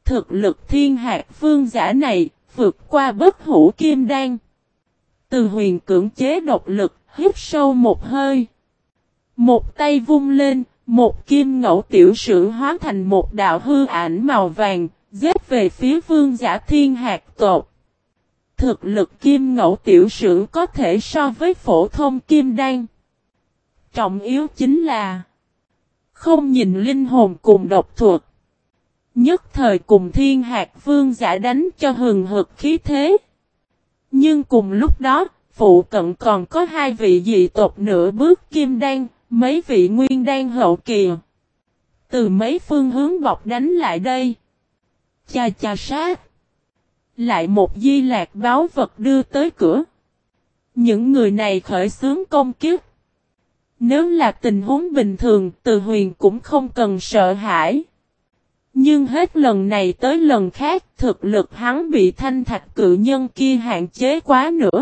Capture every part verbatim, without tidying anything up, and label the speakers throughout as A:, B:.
A: Thực lực thiên hạt vương giả này, vượt qua bất hủ kim đan. Từ Huyền cưỡng chế độc lực, hít sâu một hơi. Một tay vung lên, một kim ngẫu tiểu sử hóa thành một đạo hư ảnh màu vàng, giết về phía vương giả thiên hạt tộc. Thực lực kim ngẫu tiểu sử có thể so với phổ thông kim đan. Trọng yếu chính là không nhìn linh hồn cùng độc thuật. Nhất thời cùng thiên hạt vương giả đánh cho hừng hực khí thế. Nhưng cùng lúc đó, phụ cận còn có hai vị dị tộc nửa bước kim đan, mấy vị nguyên đan hậu kỳ. Từ mấy phương hướng bọc đánh lại đây. Cha cha sát. Lại một di lạc báo vật đưa tới cửa. Những người này khởi xướng công kiếp. Nếu là tình huống bình thường, Từ Huyền cũng không cần sợ hãi. Nhưng hết lần này tới lần khác, thực lực hắn bị thanh thạch cự nhân kia hạn chế quá nữa.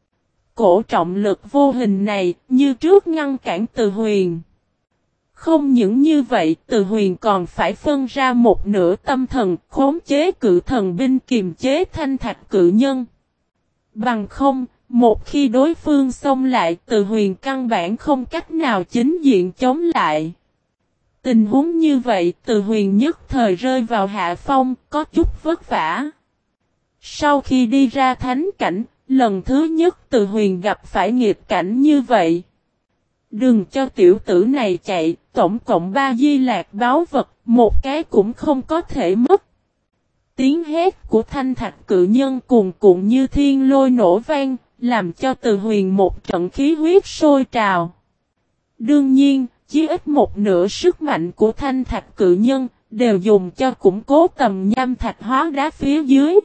A: Cổ trọng lực vô hình này, như trước ngăn cản Từ Huyền. Không những như vậy, Từ Huyền còn phải phân ra một nửa tâm thần, khống chế cự thần binh kiềm chế thanh thạch cự nhân. Bằng không, một khi đối phương xông lại, Từ Huyền căn bản không cách nào chính diện chống lại. Tình huống như vậy, Từ Huyền nhất thời rơi vào hạ phong, có chút vất vả. Sau khi đi ra thánh cảnh, lần thứ nhất Từ Huyền gặp phải nghịch cảnh như vậy. Đừng cho tiểu tử này chạy, tổng cộng ba di lạc báo vật, một cái cũng không có thể mất. Tiếng hét của thanh thạch cự nhân cuồn cuộn như thiên lôi nổ vang, làm cho Từ Huyền một trận khí huyết sôi trào. Đương nhiên, chỉ ít một nửa sức mạnh của thanh thạch cự nhân, đều dùng cho củng cố tầm nham thạch hóa đá phía dưới.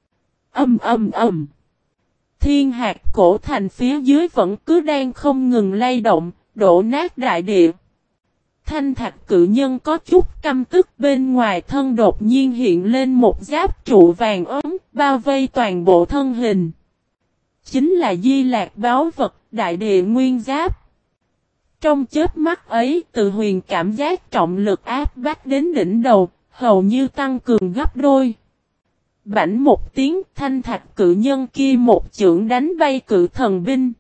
A: Âm âm âm. Thiên hạt cổ thành phía dưới vẫn cứ đang không ngừng lay động, đổ nát đại địa. Thanh thạch cự nhân có chút căm tức, bên ngoài thân đột nhiên hiện lên một giáp trụ vàng ấm, bao vây toàn bộ thân hình. Chính là di lạc báo vật, đại địa nguyên giáp. Trong chớp mắt ấy, Từ Huyền cảm giác trọng lực áp bách đến đỉnh đầu, hầu như tăng cường gấp đôi. Bảnh một tiếng, thanh thạch cự nhân kia một chưởng đánh bay cự thần binh.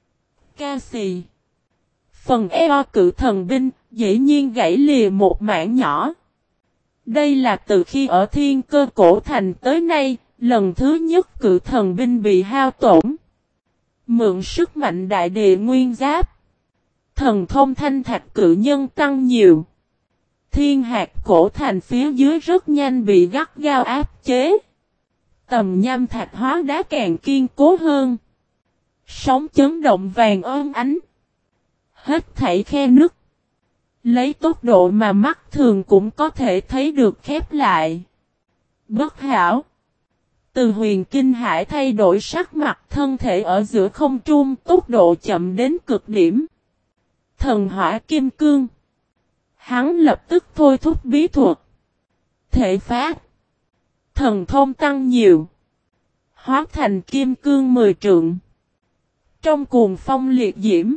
A: Ca xì. Phần eo cự thần binh, dĩ nhiên gãy lìa một mảng nhỏ. Đây là từ khi ở thiên cơ cổ thành tới nay, lần thứ nhất cự thần binh bị hao tổn. Mượn sức mạnh đại địa nguyên giáp. Thần thông thanh thạch cự nhân tăng nhiều. Thiên hạt cổ thành phía dưới rất nhanh bị gắt gao áp chế. Tầm nham thạch hóa đá càng kiên cố hơn. Sóng chấn động vàng ôm ánh. Hết thảy khe nứt. Lấy tốc độ mà mắt thường cũng có thể thấy được khép lại. Bất hảo. Từ Huyền kinh hãi thay đổi sắc mặt, thân thể ở giữa không trung, tốc độ chậm đến cực điểm. Thần hỏa kim cương. Hắn lập tức thôi thúc bí thuật. Thể phát. Thần thông tăng nhiều. Hóa thành kim cương mười trượng. Trong cuồng phong liệt diễm.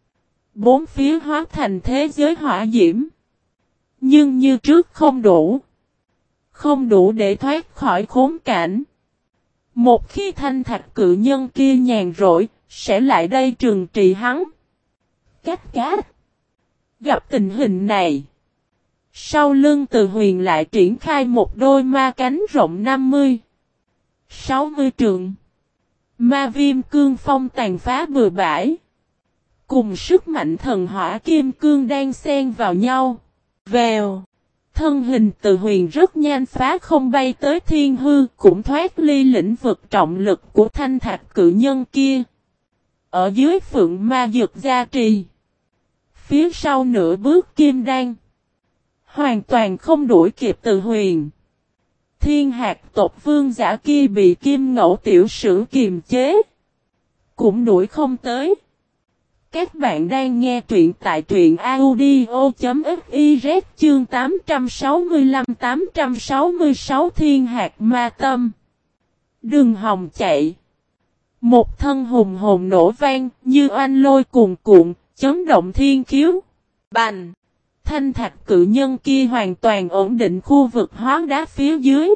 A: Bốn phía hóa thành thế giới hỏa diễm. Nhưng như trước không đủ. Không đủ để thoát khỏi khốn cảnh. Một khi thanh thạch cự nhân kia nhàn rỗi, sẽ lại đây trừng trị hắn. Cách cát. Gặp tình hình này. Sau lưng Từ Huyền lại triển khai một đôi ma cánh rộng năm mươi, sáu mươi trượng. Ma viêm cương phong tàn phá bừa bãi. Cùng sức mạnh thần hỏa kim cương đang xen vào nhau. Vèo. Thân hình Từ Huyền rất nhanh phá không bay tới thiên hư, cũng thoát ly lĩnh vực trọng lực của thanh thạch cự nhân kia. Ở dưới phượng ma dược gia trì. Phía sau nửa bước kim đan. Hoàn toàn không đuổi kịp Từ Huyền. Thiên hạt tộc vương giả kia bị kim ngẫu tiểu sử kiềm chế. Cũng đuổi không tới. Các bạn đang nghe truyện tại truyện audio.fiz chương tám trăm sáu mươi lăm tám trăm sáu mươi sáu Thiên hạt ma tâm. Đừng hòng chạy. Một thân hùng hồn nổ vang như oanh lôi cuồn cuộn, chấn động thiên khiếu. Bành! Thanh thạch cự nhân kia hoàn toàn ổn định khu vực hóa đá phía dưới.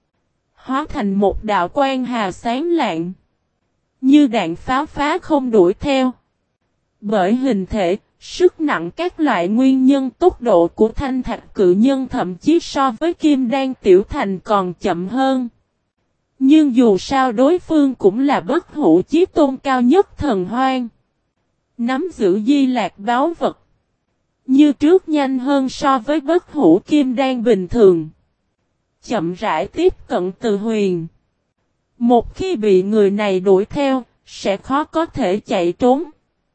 A: Hóa thành một đạo quang hà sáng lạng. Như đạn pháo phá không đuổi theo. Bởi hình thể, sức nặng các loại nguyên nhân tốc độ của thanh thạch cự nhân thậm chí so với kim đan tiểu thành còn chậm hơn. Nhưng dù sao đối phương cũng là bất hủ chí tôn cao nhất thần hoang. Nắm giữ di lạc báu vật. Như trước nhanh hơn so với bất hủ kim đan bình thường. Chậm rãi tiếp cận Từ Huyền. Một khi bị người này đuổi theo, sẽ khó có thể chạy trốn.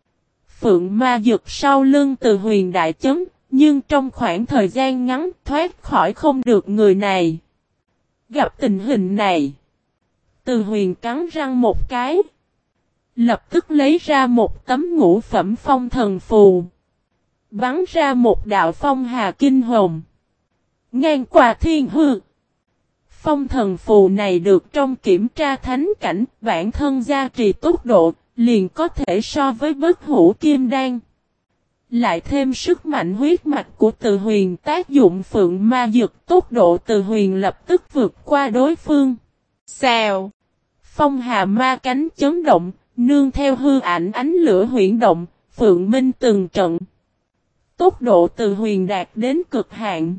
A: Phượng ma dực sau lưng Từ Huyền đại chấn, nhưng trong khoảng thời gian ngắn thoát khỏi không được người này. Gặp tình hình này, Từ Huyền cắn răng một cái. Lập tức lấy ra một tấm ngũ phẩm phong thần phù. Bắn ra một đạo phong hà kinh hồn. Ngang qua thiên hư. Phong thần phù này được trong kiểm tra thánh cảnh, bản thân gia trì tốc độ, liền có thể so với bất hủ kim đan. Lại thêm sức mạnh huyết mạch của Từ Huyền tác dụng phượng ma dực, tốc độ Từ Huyền lập tức vượt qua đối phương. Xèo! Phong hà ma cánh chấn động, nương theo hư ảnh ánh lửa huyễn động, phượng minh từng trận. Tốc độ Từ Huyền đạt đến cực hạn.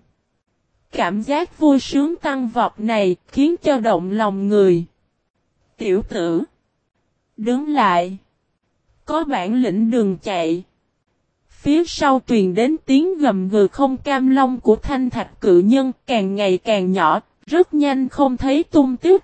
A: Cảm giác vui sướng tăng vọt này khiến cho động lòng người. Tiểu tử! Đứng lại! Có bản lĩnh đừng chạy! Phía sau truyền đến tiếng gầm gừ không cam long của thanh thạch cự nhân càng ngày càng nhỏ, rất nhanh không thấy tung tích.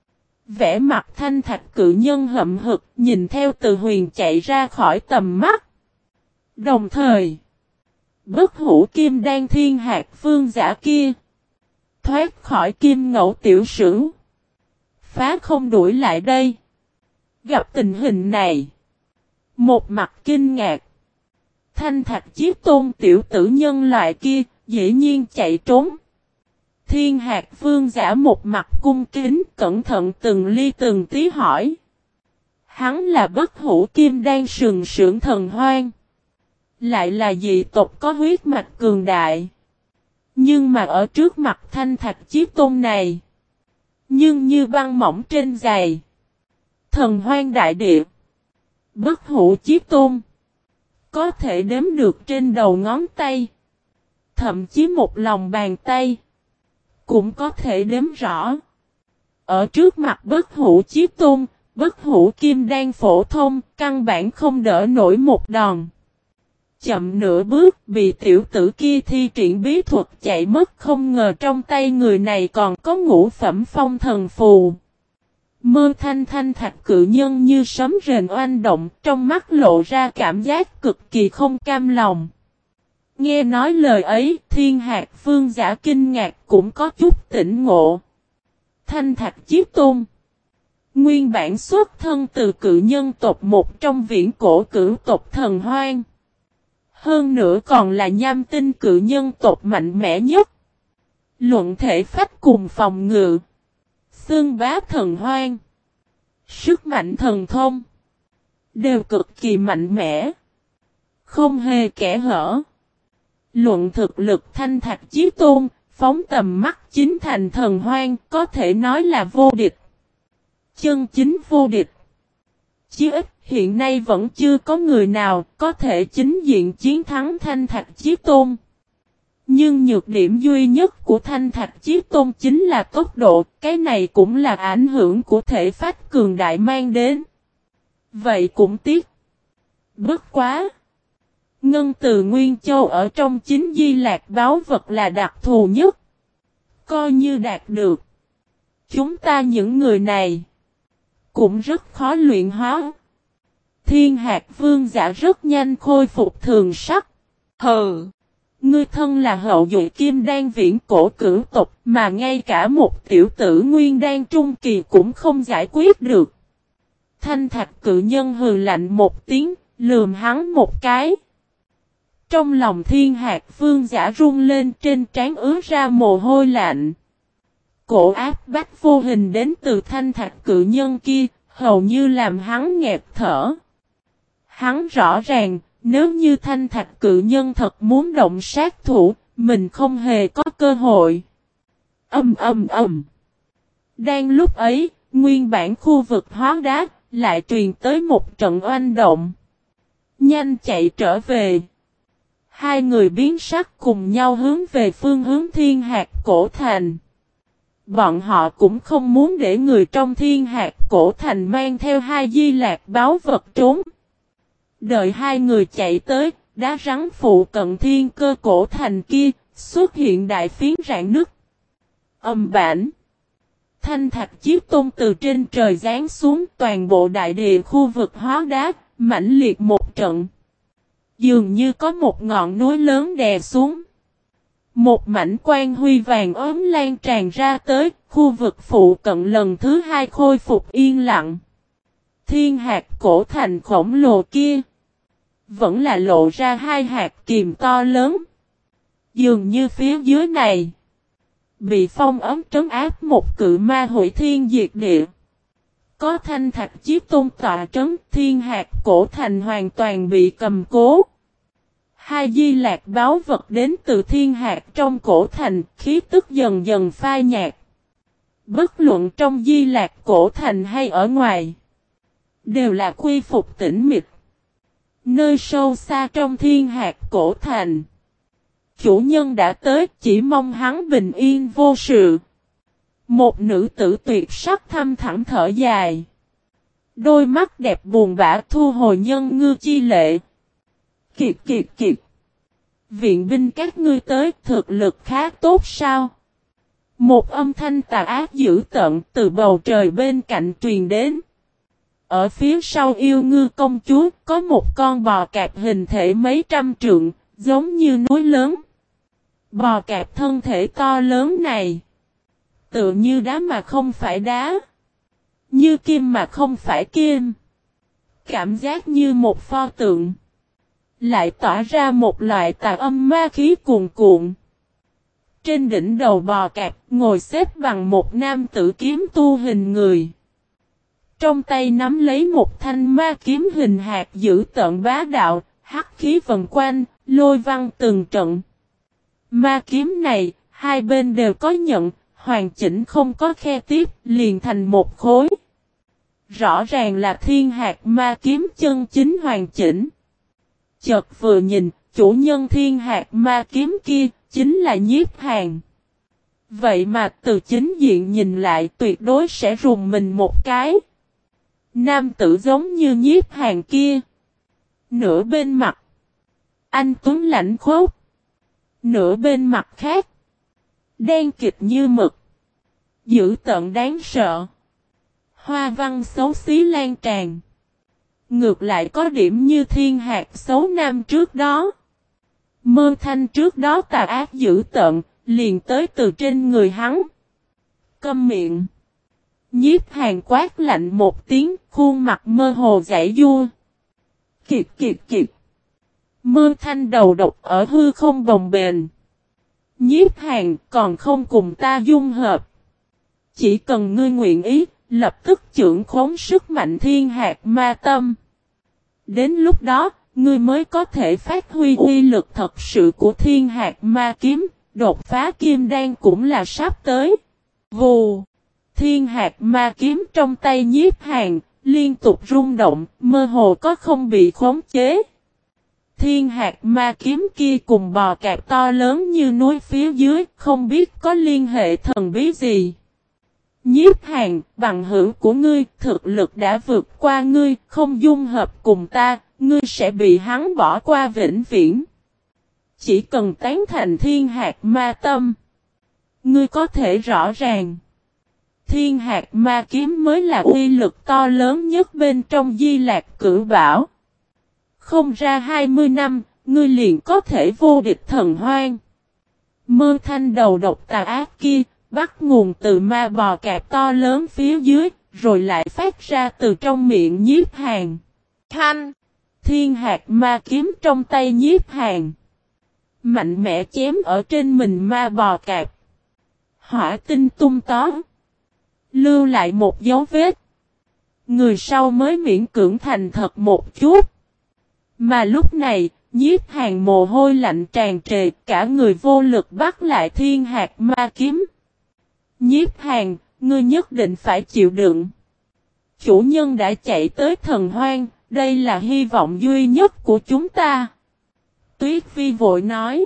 A: Vẻ mặt thanh thạch cự nhân hậm hực nhìn theo Từ Huyền chạy ra khỏi tầm mắt. Đồng thời, bất hủ kim đan thiên hạt phương giả kia thoát khỏi kim ngẫu tiểu sử. Phá không đuổi lại đây. Gặp tình hình này, một mặt kinh ngạc. Thanh thạch chiếc tôn tiểu tử nhân loại kia dĩ nhiên chạy trốn. Thiên hạt vương giả một mặt cung kính cẩn thận từng ly từng tí hỏi. Hắn là bất hủ kim đan sừng sững thần hoang. Lại là dị tộc có huyết mạch cường đại. Nhưng mà ở trước mặt thanh thạch chiếc tôn này. Nhưng như băng mỏng trên giày. Thần hoang đại địa. Bất hủ chiếc tôn. Có thể đếm được trên đầu ngón tay. Thậm chí một lòng bàn tay. Cũng có thể đếm rõ. Ở trước mặt bất hủ chiếc tôn. Bất hủ kim đan phổ thông. Căn bản không đỡ nổi một đòn. Chậm nửa bước bị tiểu tử kia thi triển bí thuật chạy mất, không ngờ trong tay người này còn có ngũ phẩm phong thần phù. Mơ thanh thanh thạch cự nhân như sấm rền oanh động, trong mắt lộ ra cảm giác cực kỳ không cam lòng. Nghe nói lời ấy, thiên hạt phương giả kinh ngạc cũng có chút tỉnh ngộ. Thanh thạch chiếc tôn. Nguyên bản xuất thân từ cự nhân tộc một trong viễn cổ cửu tộc thần hoang. Hơn nữa còn là nham tinh cự nhân tộc mạnh mẽ nhất. Luận thể phách cùng phòng ngự. Xương bá thần hoang. Sức mạnh thần thông. Đều cực kỳ mạnh mẽ. Không hề kẻ hở. Luận thực lực thanh thạch chí tôn, phóng tầm mắt chính thành thần hoang, có thể nói là vô địch. Chân chính vô địch. Chí ít hiện nay vẫn chưa có người nào có thể chính diện chiến thắng thanh thạch chí tôn. Nhưng nhược điểm duy nhất của thanh thạch chí tôn chính là tốc độ, cái này cũng là ảnh hưởng của thể phách cường đại mang đến. Vậy cũng tiếc. Bất quá. Ngân từ Nguyên Châu ở trong chính di lạc báo vật là đặc thù nhất. Coi như đạt được. Chúng ta những người này cũng rất khó luyện hóa. Thiên hạt vương giả rất nhanh khôi phục thường sắc. Hừ. Ngươi thân là hậu duệ kim đan viễn cổ cửu tộc mà ngay cả một tiểu tử nguyên đan trung kỳ cũng không giải quyết được. Thanh thạch cự nhân hừ lạnh một tiếng, lườm hắn một cái. Trong lòng thiên hạt vương giả rung lên, trên trán ứa ra mồ hôi lạnh. Cổ áp bách vô hình đến từ thanh thạch cự nhân kia, hầu như làm hắn nghẹt thở. Hắn rõ ràng, Nếu như thanh thạch cự nhân thật muốn động sát thủ, mình không hề có cơ hội. Ầm ầm ầm. Đang lúc ấy, nguyên bản khu vực hóa đá lại truyền tới một trận oanh động. Nhanh chạy trở về. Hai người biến sắc cùng nhau hướng về phương hướng Thiên Hạt Cổ Thành. Bọn họ cũng không muốn để người trong Thiên Hạt Cổ Thành mang theo hai di lạc báu vật trốn. Đợi hai người chạy tới, đá rắn phụ cận Thiên Cơ Cổ Thành kia, xuất hiện đại phiến rạn nứt. Âm bản. Thanh thạch chiếc tôn từ trên trời giáng xuống, toàn bộ đại địa khu vực hóa đá, mãnh liệt một trận. Dường như có một ngọn núi lớn đè xuống. Một mảnh quang huy vàng ốm lan tràn ra tới, khu vực phụ cận lần thứ hai khôi phục yên lặng. Thiên hạt cổ thành khổng lồ kia vẫn là lộ ra hai hạt kiềm to lớn. Dường như phía dưới này bị phong ấm trấn áp một cự ma hủy thiên diệt địa. Có thanh thạch chiếc tôn tọa trấn, thiên hạt cổ thành hoàn toàn bị cầm cố. Hai di lạc báu vật đến từ thiên hạt trong cổ thành, khí tức dần dần phai nhạt. Bất luận trong di lạc cổ thành hay ở ngoài, đều là quy phục tĩnh mịch. Nơi sâu xa trong thiên hạt cổ thành, chủ nhân đã tới, chỉ mong hắn bình yên vô sự. Một nữ tử tuyệt sắc thâm thẳm thở dài. Đôi mắt đẹp buồn bã thu hồi nhân ngư chi lệ. Kiệt kiệt kiệt. Viện binh các ngươi tới, thực lực khá tốt sao? Một âm thanh tà ác dữ tợn từ bầu trời bên cạnh truyền đến. Ở phía sau yêu ngư công chúa có một con bò cạp hình thể mấy trăm trượng, giống như núi lớn. Bò cạp thân thể to lớn này, tựa như đá mà không phải đá, như kim mà không phải kim. Cảm giác như một pho tượng, lại tỏa ra một loại tà âm ma khí cuồn cuộn. Trên đỉnh đầu bò cạp ngồi xếp bằng một nam tử kiếm tu hình người. Trong tay nắm lấy một thanh ma kiếm hình hạt dữ tợn bá đạo, hắc khí vần quanh, lôi văng từng trận. Ma kiếm này, hai bên đều có nhận, hoàn chỉnh không có khe tiếp, liền thành một khối. Rõ ràng là thiên hạt ma kiếm chân chính hoàn chỉnh. Chợt vừa nhìn, chủ nhân thiên hạt ma kiếm kia, chính là Nhiếp Hàn. Vậy mà từ chính diện nhìn lại tuyệt đối sẽ rùng mình một cái. Nam tử giống như Nhiếp Hàn kia. Nửa bên mặt anh tuấn lãnh khốc. Nửa bên mặt khác đen kịt như mực, dữ tợn đáng sợ. Hoa văn xấu xí lan tràn. Ngược lại có điểm như thiên hạt xấu nam trước đó. Mơ thanh trước đó tà ác dữ tợn, liền tới từ trên người hắn. Câm miệng. Nhiếp Hàn quát lạnh một tiếng, khuôn mặt mơ hồ giãy giụa. Kiệt kiệt kiệt. Mơ thanh đầu độc ở hư không bồng bềnh. Nhiếp Hàn còn không cùng ta dung hợp. Chỉ cần ngươi nguyện ý, lập tức trưởng khống sức mạnh thiên hạt ma tâm. Đến lúc đó, ngươi mới có thể phát huy uy lực thật sự của thiên hạt ma kiếm, đột phá kim đan cũng là sắp tới. Vù! Thiên hạt ma kiếm trong tay Nhiếp Hàn, liên tục rung động, mơ hồ có không bị khống chế. Thiên hạt ma kiếm kia cùng bò cạp to lớn như núi phía dưới, không biết có liên hệ thần bí gì. Nhiếp Hàn, bằng hữu của ngươi, thực lực đã vượt qua ngươi, không dung hợp cùng ta, ngươi sẽ bị hắn bỏ qua vĩnh viễn. Chỉ cần tán thành thiên hạt ma tâm, ngươi có thể rõ ràng. Thiên hạt ma kiếm mới là uy lực to lớn nhất bên trong Di Lạc Cửu Bảo. Không ra hai mươi năm, ngươi liền có thể vô địch thần hoang. Mơ thanh đầu độc tà ác kia, bắt nguồn từ ma bò cạp to lớn phía dưới, rồi lại phát ra từ trong miệng Nhiếp Hàn. Thanh! Thiên hạt ma kiếm trong tay Nhiếp Hàn, mạnh mẽ chém ở trên mình ma bò cạp. Hỏa tinh tung tó, lưu lại một dấu vết. Người sau mới miễn cưỡng thành thật một chút. Mà lúc này, Nhiếp Hàn mồ hôi lạnh tràn trề, cả người vô lực bắt lại thiên hạt ma kiếm. Nhiếp Hàn, ngươi nhất định phải chịu đựng. Chủ nhân đã chạy tới thần hoang, đây là hy vọng duy nhất của chúng ta. Tuyết Phi vội nói.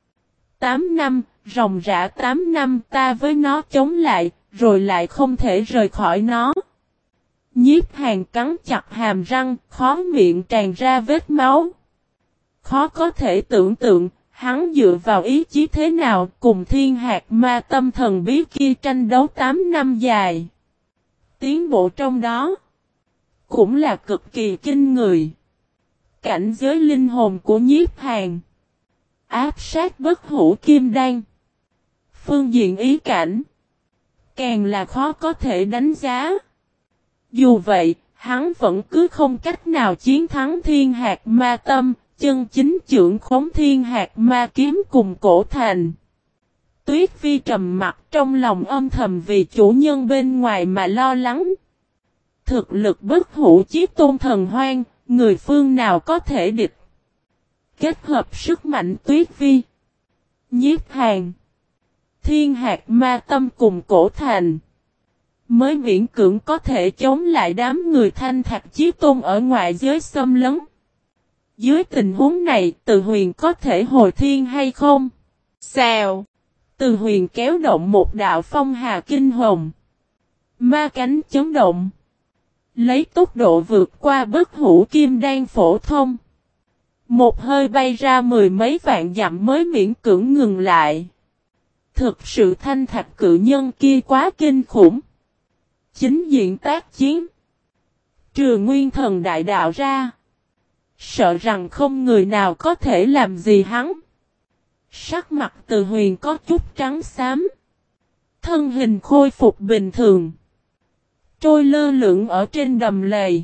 A: Tám năm, ròng rã tám năm ta với nó chống lại, rồi lại không thể rời khỏi nó. Nhiếp Hàn cắn chặt hàm răng, khó miệng tràn ra vết máu. Khó có thể tưởng tượng, hắn dựa vào ý chí thế nào cùng thiên hạt ma tâm thần bí kia tranh đấu tám năm dài. Tiến bộ trong đó cũng là cực kỳ kinh người. Cảnh giới linh hồn của Nhiếp Hàn áp sát bất hủ kim đan. Phương diện ý cảnh càng là khó có thể đánh giá. Dù vậy, hắn vẫn cứ không cách nào chiến thắng thiên hạt ma tâm, chân chính trưởng khống thiên hạt ma kiếm cùng cổ thành. Tuyết Phi trầm mặt trong lòng âm thầm vì chủ nhân bên ngoài mà lo lắng. Thực lực bất hủ chí tôn thần hoang, người phương nào có thể địch. Kết hợp sức mạnh Tuyết Phi, Nhiếp Hàn, thiên hạt ma tâm cùng cổ thành, mới miễn cưỡng có thể chống lại đám người thanh thạch chí tôn ở ngoại giới xâm lấn. Dưới tình huống này, Từ Huyền có thể hồi thiên hay không? Xèo! Từ Huyền kéo động một đạo phong hà kinh hồng. Ma cánh chấn động. Lấy tốc độ vượt qua bất hủ kim đan phổ thông. Một hơi bay ra mười mấy vạn dặm mới miễn cưỡng ngừng lại. Thực sự thanh thạch cự nhân kia quá kinh khủng. Chính diện tác chiến. Trừ nguyên thần đại đạo ra. Sợ rằng không người nào có thể làm gì hắn. Sắc mặt Từ Huyền có chút trắng xám. Thân hình khôi phục bình thường. Trôi lơ lửng ở trên đầm lầy.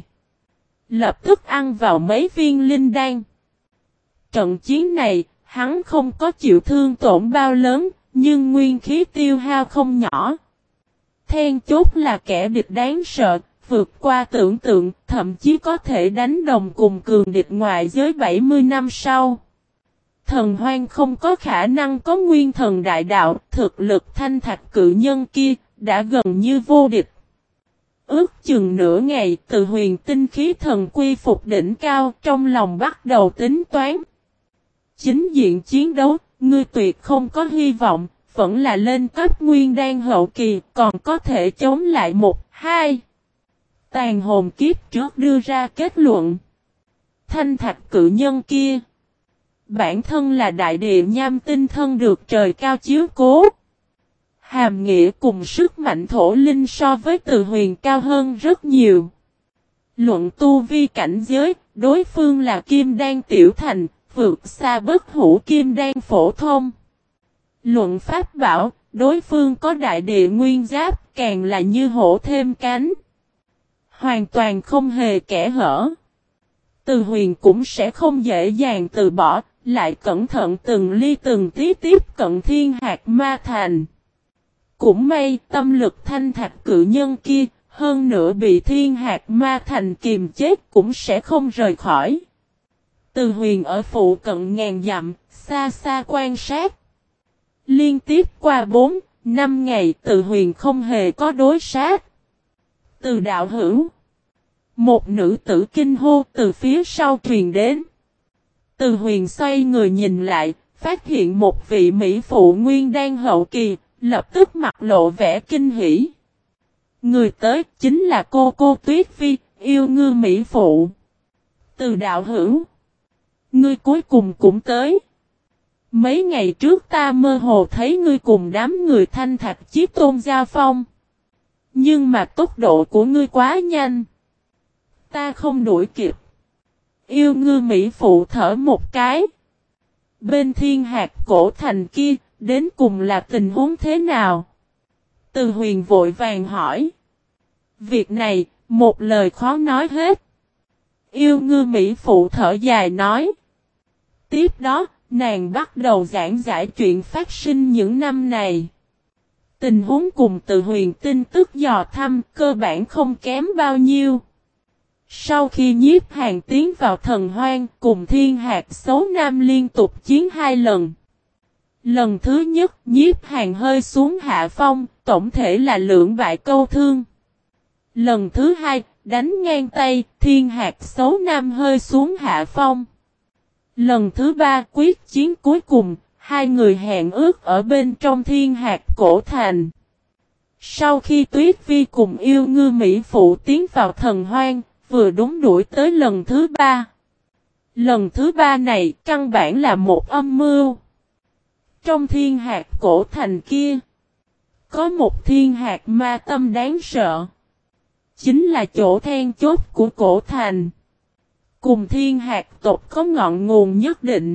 A: Lập tức ăn vào mấy viên linh đan. Trận chiến này, hắn không có chịu thương tổn bao lớn, nhưng nguyên khí tiêu hao không nhỏ. Then chốt là kẻ địch đáng sợ, vượt qua tưởng tượng, thậm chí có thể đánh đồng cùng cường địch ngoại giới bảy mươi năm sau. Thần hoang không có khả năng có nguyên thần đại đạo, thực lực thanh thạch cự nhân kia, đã gần như vô địch. Ước chừng nửa ngày, Từ Huyền tinh khí thần quy phục đỉnh cao, trong lòng bắt đầu tính toán. Chính diện chiến đấu, ngươi tuyệt không có hy vọng, vẫn là lên cấp nguyên đan hậu kỳ, còn có thể chống lại một, hai. Tàn hồn kiếp trước đưa ra kết luận. Thanh thạch cự nhân kia, bản thân là đại địa nham tinh thân được trời cao chiếu cố. Hàm nghĩa cùng sức mạnh thổ linh so với Từ Huyền cao hơn rất nhiều. Luận tu vi cảnh giới, đối phương là kim đan tiểu thành, vượt xa bất hủ kim đan phổ thông. Luận pháp bảo, đối phương có đại địa nguyên giáp, càng là như hổ thêm cánh. Hoàn toàn không hề kẽ hở. Từ Huyền cũng sẽ không dễ dàng từ bỏ, lại cẩn thận từng ly từng tí tiếp cận thiên hạt ma thành. Cũng may, tâm lực thanh thạch cự nhân kia, hơn nữa bị thiên hạt ma thành kiềm chết cũng sẽ không rời khỏi. Từ Huyền ở phụ cận ngàn dặm, xa xa quan sát. Liên tiếp qua bốn, năm ngày Từ Huyền không hề có đối sát. Từ đạo hữu, một nữ tử kinh hô từ phía sau truyền đến. Từ Huyền xoay người nhìn lại, phát hiện một vị mỹ phụ nguyên đan hậu kỳ, lập tức mặt lộ vẻ kinh hỉ. Người tới chính là cô cô Tuyết Phi, yêu ngư mỹ phụ. Từ đạo hữu, ngươi cuối cùng cũng tới. Mấy ngày trước ta mơ hồ thấy ngươi cùng đám người thanh thạch chiếc tôn giao phong. Nhưng mà tốc độ của ngươi quá nhanh. Ta không đuổi kịp. Yêu ngư mỹ phụ thở một cái. Bên thiên hạt cổ thành kia, đến cùng là tình huống thế nào? Từ Huyền vội vàng hỏi. Việc này, một lời khó nói hết. Yêu ngư mỹ phụ thở dài nói. Tiếp đó, nàng bắt đầu giảng giải chuyện phát sinh những năm này. Tình huống cùng Từ Huyền tin tức dò thăm cơ bản không kém bao nhiêu. Sau khi Nhiếp Hàn tiến vào Thần Hoang, cùng Thiên Hạc Xấu Nam liên tục chiến hai lần. Lần thứ nhất, Nhiếp Hàn hơi xuống hạ phong, tổng thể là lưỡng bại câu thương. Lần thứ hai, đánh ngang tay, Thiên Hạc Xấu Nam hơi xuống hạ phong. Lần thứ ba, quyết chiến cuối cùng, hai người hẹn ước ở bên trong Thiên Hạc cổ thành. Sau khi Tuyết Vi cùng Yêu Ngư Mỹ Phụ tiến vào Thần Hoang, vừa đúng đuổi tới lần thứ ba. Lần thứ ba này căn bản là một âm mưu. Trong Thiên Hạc cổ thành kia, có một Thiên Hạc ma tâm đáng sợ. Chính là chỗ then chốt của cổ thành. Cùng Thiên Hạc tộc có ngọn nguồn nhất định.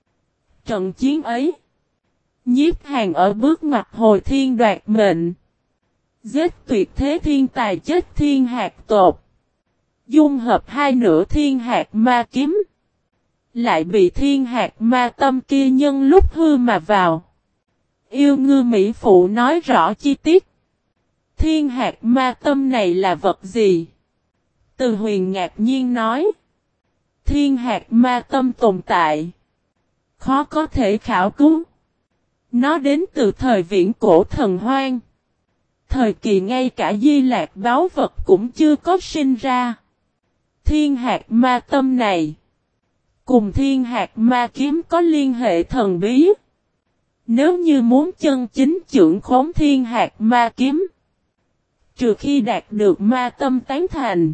A: Trận chiến ấy, Nhiếp Hàn ở bước ngoặt hồi thiên đoạt mệnh. Giết tuyệt thế thiên tài chết Thiên Hạc tộc. Dung hợp hai nửa Thiên Hạc ma kiếm. Lại bị Thiên Hạc ma tâm kia nhân lúc hư mà vào. Yêu Ngư Mỹ Phụ nói rõ chi tiết. Thiên Hạc ma tâm này là vật gì? Từ Huyền ngạc nhiên nói. Thiên Hạc ma tâm tồn tại. Khó có thể khảo cứu. Nó đến từ thời viễn cổ Thần Hoang. Thời kỳ ngay cả Di Lạc báu vật cũng chưa có sinh ra. Thiên Hạc ma tâm này cùng Thiên Hạc ma kiếm có liên hệ thần bí. Nếu như muốn chân chính trưởng khống Thiên Hạc ma kiếm, trừ khi đạt được ma tâm tán thành.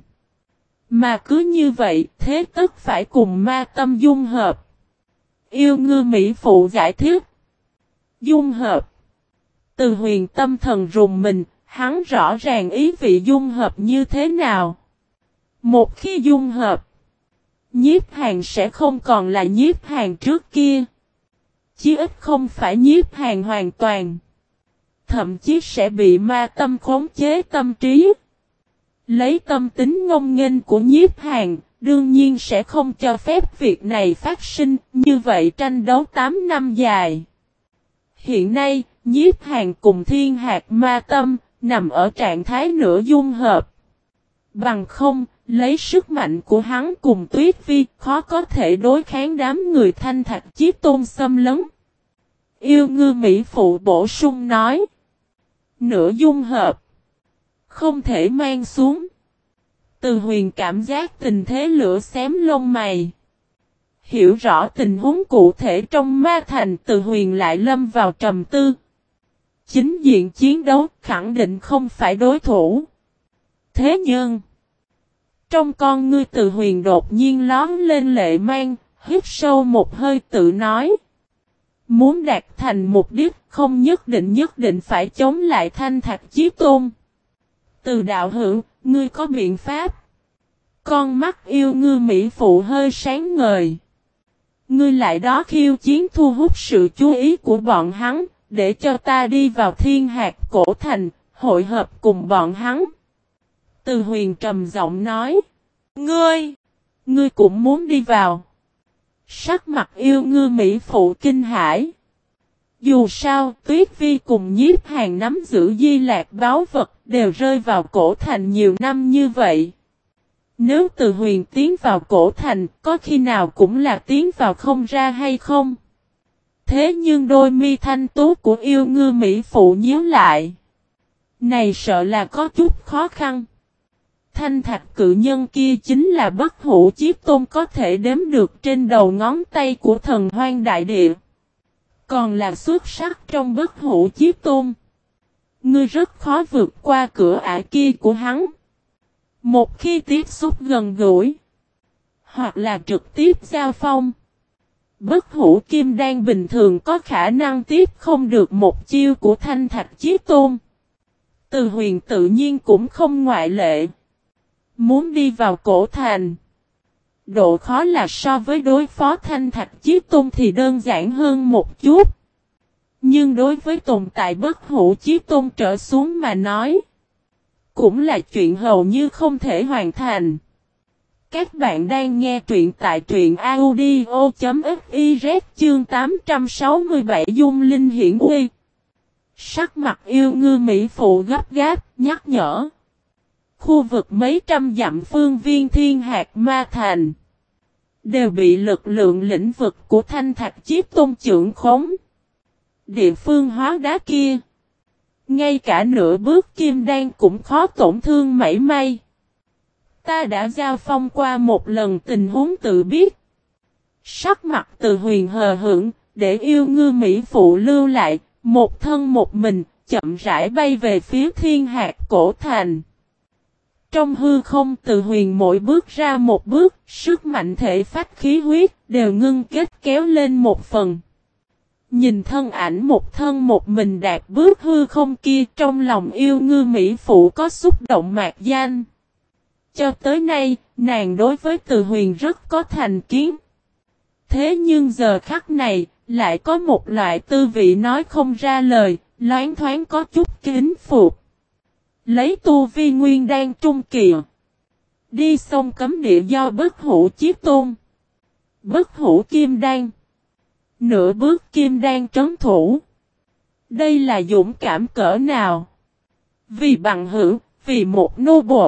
A: Mà cứ như vậy, thế tức phải cùng ma tâm dung hợp. Yêu Ngư Mỹ Phụ giải thích. Dung hợp. Từ Huyền tâm thần rùng mình, hắn rõ ràng ý vị dung hợp như thế nào. Một khi dung hợp, Nhiếp Hàn sẽ không còn là Nhiếp Hàn trước kia. Chí ít không phải Nhiếp Hàn hoàn toàn. Thậm chí sẽ bị ma tâm khống chế tâm trí. Lấy tâm tính ngông nghênh của Nhiếp Hàn, đương nhiên sẽ không cho phép việc này phát sinh, như vậy tranh đấu tám năm dài. Hiện nay, Nhiếp Hàn cùng Thiên Hạc ma tâm, nằm ở trạng thái nửa dung hợp. Bằng không, lấy sức mạnh của hắn cùng Tuyết Vi, khó có thể đối kháng đám người Thanh Thạch Chí Tôn xâm lấn. Yêu Ngư Mỹ Phụ bổ sung nói. Nửa dung hợp. Không thể mang xuống. Từ Huyền cảm giác tình thế lửa xém lông mày. Hiểu rõ tình huống cụ thể trong ma thành, Từ Huyền lại lâm vào trầm tư. Chính diện chiến đấu khẳng định không phải đối thủ. Thế nhưng, trong con ngươi Từ Huyền đột nhiên lóm lên lệ mang, hít sâu một hơi tự nói. Muốn đạt thành mục đích không nhất định nhất định phải chống lại Thanh Thạch Chí Tôn. Từ đạo hữu, ngươi có biện pháp? Con mắt Yêu Ngư Mỹ Phụ hơi sáng ngời. Ngươi lại đó khiêu chiến thu hút sự chú ý của bọn hắn, để cho ta đi vào Thiên Hạc cổ thành, hội hợp cùng bọn hắn. Từ Huyền trầm giọng nói. Ngươi! Ngươi cũng muốn đi vào. Sắc mặt Yêu Ngư Mỹ Phụ kinh hãi. Dù sao, Tuyết Vi cùng Nhiếp Hàn nắm giữ Di Lạc báu vật, đều rơi vào cổ thành nhiều năm như vậy. Nếu Từ Huyền tiến vào cổ thành, có khi nào cũng là tiến vào không ra hay không? Thế nhưng đôi mi thanh tú của Yêu Ngư Mỹ Phụ nhíu lại. Này sợ là có chút khó khăn. Thanh thạch cự nhân kia chính là Bất Hủ Chí Tôn có thể đếm được trên đầu ngón tay của Thần Hoang đại địa. Còn là xuất sắc trong Bất Hủ Chí Tôn. Ngươi rất khó vượt qua cửa ải kia của hắn. Một khi tiếp xúc gần gũi, hoặc là trực tiếp giao phong, Bất Hủ Kim Đan bình thường có khả năng tiếp không được một chiêu của Thanh Thạch Chí Tôn. Từ Huyền tự nhiên cũng không ngoại lệ. Muốn đi vào cổ thành, độ khó là so với đối phó Thanh Thạch Chí Tôn thì đơn giản hơn một chút. Nhưng đối với tồn tại Bất Hủ Chí Tôn trở xuống mà nói, cũng là chuyện hầu như không thể hoàn thành. Các bạn đang nghe truyện tại truyện audio chấm fiz chương tám trăm sáu mươi bảy Dung Linh Hiển Uy. Sắc mặt Yêu Ngư Mỹ Phụ gấp gáp, nhắc nhở. Khu vực mấy trăm dặm phương viên Thiên Hạt Ma Thành đều bị lực lượng lĩnh vực của Thanh Thạch Chiếc Tôn trưởng khống. Địa phương hóa đá kia, ngay cả nửa bước kim đan cũng khó tổn thương mảy may. Ta đã giao phong qua một lần tình huống tự biết. Sắc mặt Từ Huyền hờ hững, để yêu ngư Mỹ phụ lưu lại, một thân một mình, chậm rãi bay về phía Thiên Hạt cổ thành. Trong hư không Từ Huyền mỗi bước ra một bước, sức mạnh thể phách khí huyết, đều ngưng kết kéo lên một phần. Nhìn thân ảnh một thân một mình đạp bước hư không kia, trong lòng yêu ngư Mỹ phụ có xúc động mạc danh. Cho tới nay, nàng đối với Từ Huyền rất có thành kiến. Thế nhưng giờ khắc này, lại có một loại tư vị nói không ra lời, loáng thoáng có chút kính phục. Lấy tu vi nguyên đan trung kỳ, đi sông cấm địa do Bất Hủ Chí Tôn, Bất Hủ Kim Đan, nửa bước kim đan trấn thủ. Đây là dũng cảm cỡ nào? Vì bằng hữu, vì một nô bột.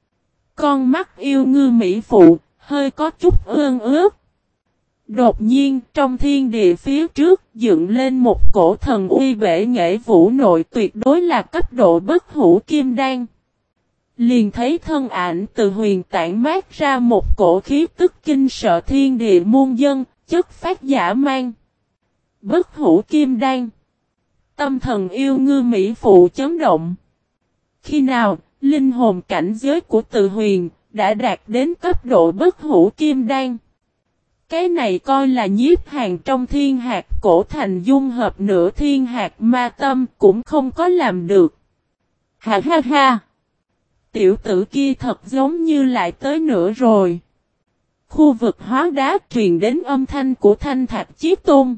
A: Con mắt yêu ngư Mỹ phụ, hơi có chút ương ướt. Đột nhiên, trong thiên địa phía trước, dựng lên một cổ thần uy bể nghệ vũ nội tuyệt đối là cấp độ Bất Hủ Kim Đan. Liền thấy thân ảnh Từ Huyền tản mát ra một cổ khí tức kinh sợ thiên địa muôn dân, chất phát giả mang. Bất Hủ Kim Đan. Tâm thần yêu ngư Mỹ phụ chấn động. Khi nào, linh hồn cảnh giới của Từ Huyền đã đạt đến cấp độ Bất Hủ Kim Đan. Cái này coi là nhiếp hàng trong Thiên Hạt cổ thành dung hợp nửa Thiên Hạt ma tâm cũng không có làm được. Ha ha ha! Tiểu tử kia thật giống như lại tới nữa rồi. Khu vực hóa đá truyền đến âm thanh của Thanh Thạch Chiếc Tôn.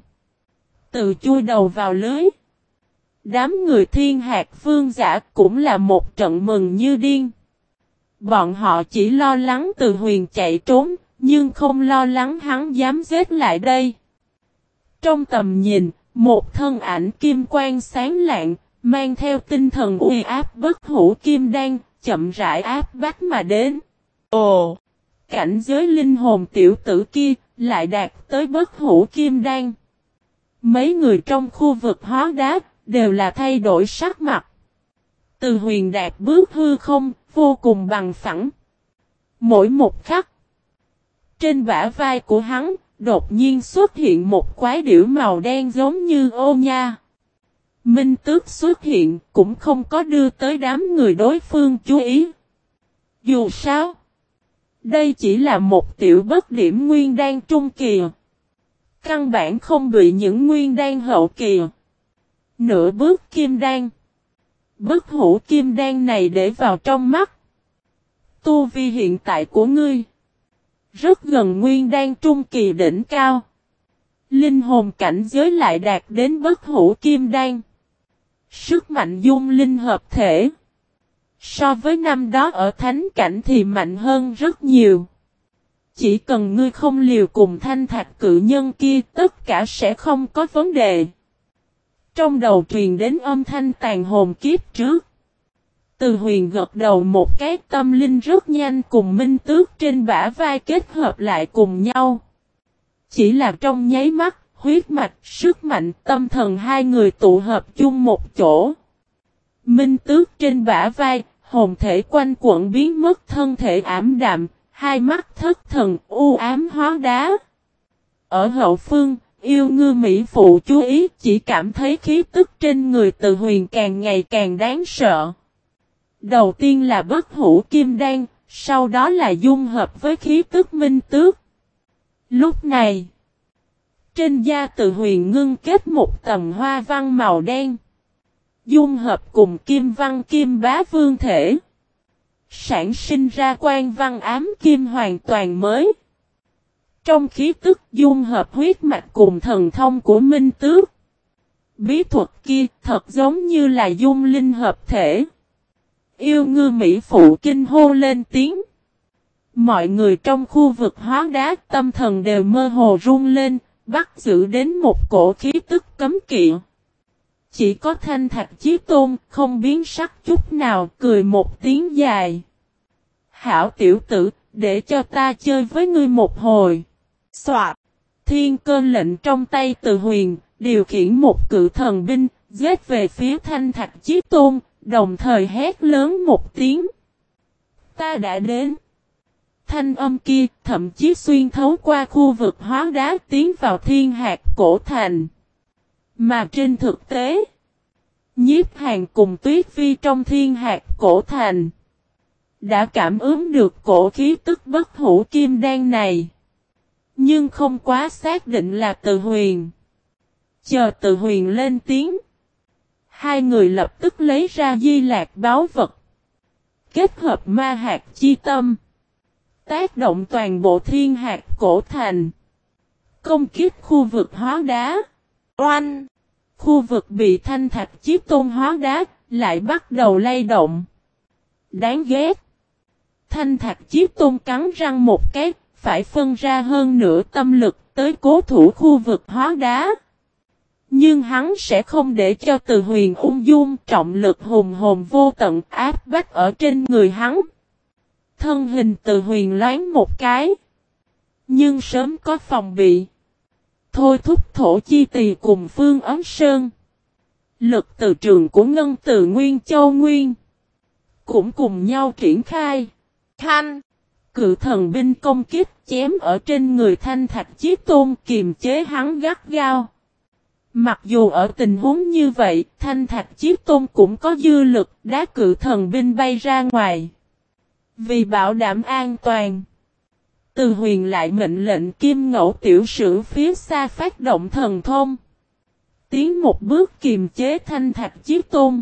A: Từ chui đầu vào lưới. Đám người Thiên Hạt vương giả cũng là một trận mừng như điên. Bọn họ chỉ lo lắng Từ Huyền chạy trốn, nhưng không lo lắng hắn dám giết lại đây. Trong tầm nhìn, một thân ảnh kim quang sáng lạng, mang theo tinh thần uy áp Bất Hủ Kim Đan, chậm rãi áp bách mà đến. Ồ! Cảnh giới linh hồn tiểu tử kia, lại đạt tới Bất Hủ Kim Đan. Mấy người trong khu vực hóa đá, đều là thay đổi sắc mặt. Từ Huyền đạt bước hư không, vô cùng bằng phẳng. Mỗi một khắc, trên bả vai của hắn, đột nhiên xuất hiện một quái điểu màu đen giống như ô nha. Minh Tước xuất hiện, cũng không có đưa tới đám người đối phương chú ý. Dù sao, đây chỉ là một tiểu bất điểm nguyên đan trung kỳ. Căn bản không bị những nguyên đan hậu kỳ. Nửa bước kim đan. Bất Hủ Kim Đan này để vào trong mắt. Tu vi hiện tại của ngươi rất gần nguyên đan trung kỳ đỉnh cao. Linh hồn cảnh giới lại đạt đến Bất Hủ Kim Đan. Sức mạnh dung linh hợp thể. So với năm đó ở thánh cảnh thì mạnh hơn rất nhiều. Chỉ cần ngươi không liều cùng Thanh Thạch cự nhân kia, tất cả sẽ không có vấn đề. Trong đầu truyền đến âm thanh tàn hồn kiếp trước. Từ Huyền gật đầu một cái, tâm linh rất nhanh cùng Minh Tước trên bả vai kết hợp lại cùng nhau. Chỉ là trong nháy mắt, huyết mạch, sức mạnh, tâm thần hai người tụ hợp chung một chỗ. Minh Tước trên bả vai, hồn thể quanh quẩn biến mất, thân thể ảm đạm, hai mắt thất thần, u ám hóa đá. Ở hậu phương, yêu ngư Mỹ phụ chú ý, chỉ cảm thấy khí tức trên người Từ Huyền càng ngày càng đáng sợ. Đầu tiên là Bất Hủ Kim Đan, sau đó là dung hợp với khí tức Minh Tước. Lúc này, trên da Từ Huyền ngưng kết một tầng hoa văn màu đen, dung hợp cùng kim văn kim bá vương thể, sản sinh ra quan văn ám kim hoàn toàn mới. Trong khí tức dung hợp huyết mạch cùng thần thông của Minh Tước. Bí thuật kia thật giống như là dung linh hợp thể. Yêu ngư Mỹ phụ kinh hô lên tiếng. Mọi người trong khu vực hóa đá tâm thần đều mơ hồ run lên, bắt giữ đến một cổ khí tức cấm kỵ. Chỉ có Thanh Thạch Chí Tôn không biến sắc chút nào, cười một tiếng dài. Hảo tiểu tử, để cho ta chơi với ngươi một hồi. Soạt, thiên cơ lệnh trong tay Từ Huyền, điều khiển một cự thần binh, giết về phía Thanh Thạch Chí Tôn, đồng thời hét lớn một tiếng. Ta đã đến. Thanh âm kia thậm chí xuyên thấu qua khu vực hóa đá tiến vào Thiên Hạc cổ thành. Mà trên thực tế, Nhiếp Hàn cùng Tuyết Vi trong Thiên Hạc cổ thành đã cảm ứng được cổ khí tức bất hủ kim đan này. Nhưng không quá xác định là Từ Huyền. Chờ Từ Huyền lên tiếng, hai người lập tức lấy ra Di Lạc báu vật, kết hợp ma hạt chi tâm, tác động toàn bộ Thiên Hạc cổ thành, công kích khu vực hóa đá. Oanh! Khu vực bị Thanh Thạch Chí Tôn hóa đá lại bắt đầu lay động. Đáng ghét! Thanh Thạch Chí Tôn cắn răng một cái, phải phân ra hơn nửa tâm lực tới cố thủ khu vực hóa đá. Nhưng hắn sẽ không để cho Từ Huyền ung dung trọng lực hùng hồn vô tận áp bách ở trên người hắn. Thân hình Từ Huyền loáng một cái, nhưng sớm có phòng bị. Thôi thúc thổ chi tỳ cùng Phương Ấn Sơn. Lực từ trường của Ngân Từ Nguyên Châu Nguyên cũng cùng nhau triển khai. Khanh! Cự thần binh công kích chém ở trên người Thanh Thạch Chí Tôn, kiềm chế hắn gắt gao. Mặc dù ở tình huống như vậy, Thanh Thạch Chí Tôn cũng có dư lực đá cự thần binh bay ra ngoài. Vì bảo đảm an toàn, Từ Huyền lại mệnh lệnh Kim Ngẫu tiểu sử phía xa phát động thần thông, tiến một bước kiềm chế Thanh Thạch Chí Tôn.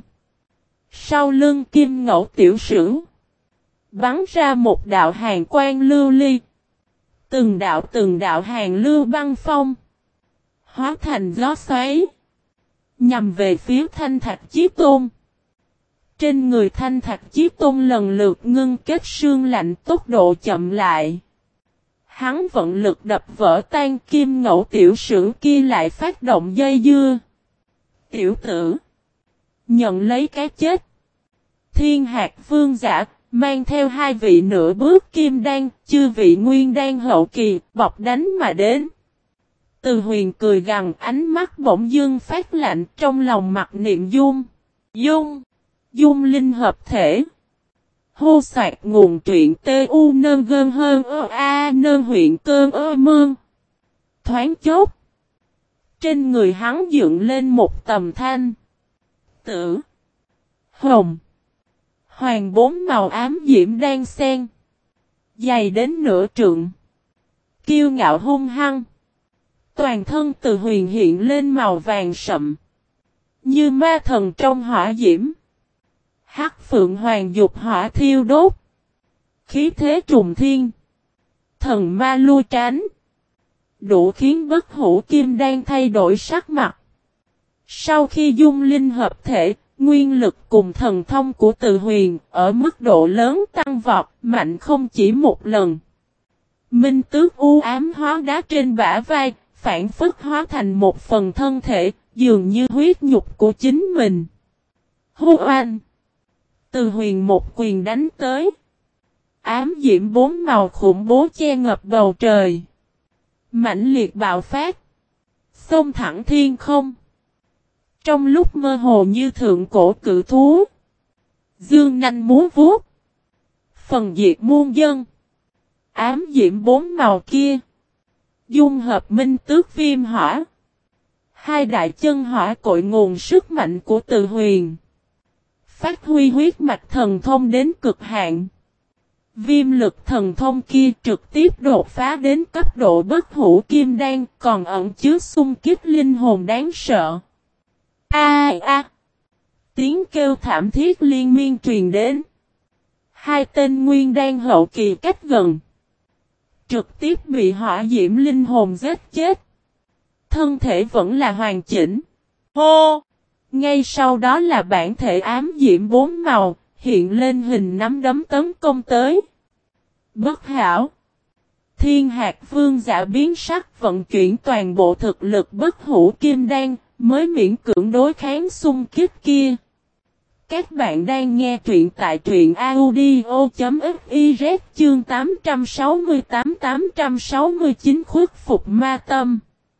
A: Sau lưng Kim Ngẫu tiểu sử bắn ra một đạo hàn quang lưu ly. Từng đạo từng đạo hàn lưu băng phong, hóa thành gió xoáy, nhằm về phía Thanh Thạch Chí Tôn. Trên người Thanh Thạch Chí Tôn lần lượt ngưng kết sương lạnh, tốc độ chậm lại. Hắn vận lực đập vỡ tan Kim Ngẫu tiểu sử kia lại phát động dây dưa. Tiểu tử, nhận lấy cái chết. Thiên Hạc vương giả mang theo hai vị nửa bước kim đan, chư vị nguyên đan hậu kỳ, bọc đánh mà đến. Từ Huyền cười gằn, ánh mắt bỗng dưng phát lạnh, trong lòng mặc niệm dung. Dung! Dung linh hợp thể. Hô soạt nguồn truyện tê u nơn gơn hơn ơ a nơn huyện cơn ơ mương. Thoáng chốt. Trên người hắn dựng lên một tầm thanh. Tử. Hồng. Hoàng bốn màu ám diễm đan xen. Dày đến nửa trượng. Kiêu ngạo hung hăng. Toàn thân Từ Huyền hiện lên màu vàng sậm. Như ma thần trong hỏa diễm. Hắc phượng hoàng dục hỏa thiêu đốt. Khí thế trùng thiên. Thần ma lui tránh. Đủ khiến bất hủ kim đan thay đổi sắc mặt. Sau khi dung linh hợp thể, nguyên lực cùng thần thông của Từ Huyền ở mức độ lớn tăng vọt, mạnh không chỉ một lần. Minh tước u ám hóa đá trên bả vai, phản phất hóa thành một phần thân thể, dường như huyết nhục của chính mình. Hô oanh! Từ Huyền một quyền đánh tới. Ám diễm bốn màu khủng bố che ngập bầu trời. Mãnh liệt bạo phát. Xông thẳng thiên không. Trong lúc mơ hồ như thượng cổ cự thú. Dương nanh múa vuốt. Phần diệt muôn dân. Ám diễm bốn màu kia. Dung hợp minh tước viêm hỏa. Hai đại chân hỏa cội nguồn sức mạnh của Từ Huyền. Phát huy huyết mạch thần thông đến cực hạn. Viêm lực thần thông kia trực tiếp đột phá đến cấp độ bất hủ kim đan, còn ẩn chứa xung kích linh hồn đáng sợ. A a, a. Tiếng kêu thảm thiết liên miên truyền đến. Hai tên nguyên đan hậu kỳ cách gần. Trực tiếp bị hỏa diễm linh hồn giết chết. Thân thể vẫn là hoàn chỉnh. Hô! Ngay sau đó là bản thể ám diễm bốn màu, hiện lên hình nắm đấm tấn công tới. Bất hảo! Thiên Hạc vương giả biến sắc, vận chuyển toàn bộ thực lực bất hủ kim đan, mới miễn cưỡng đối kháng xung kích kia. Các bạn đang nghe truyện tại truyện audio.fiz chương tám trăm sáu mươi tám tám trăm sáu mươi chín khuất phục ma tâm.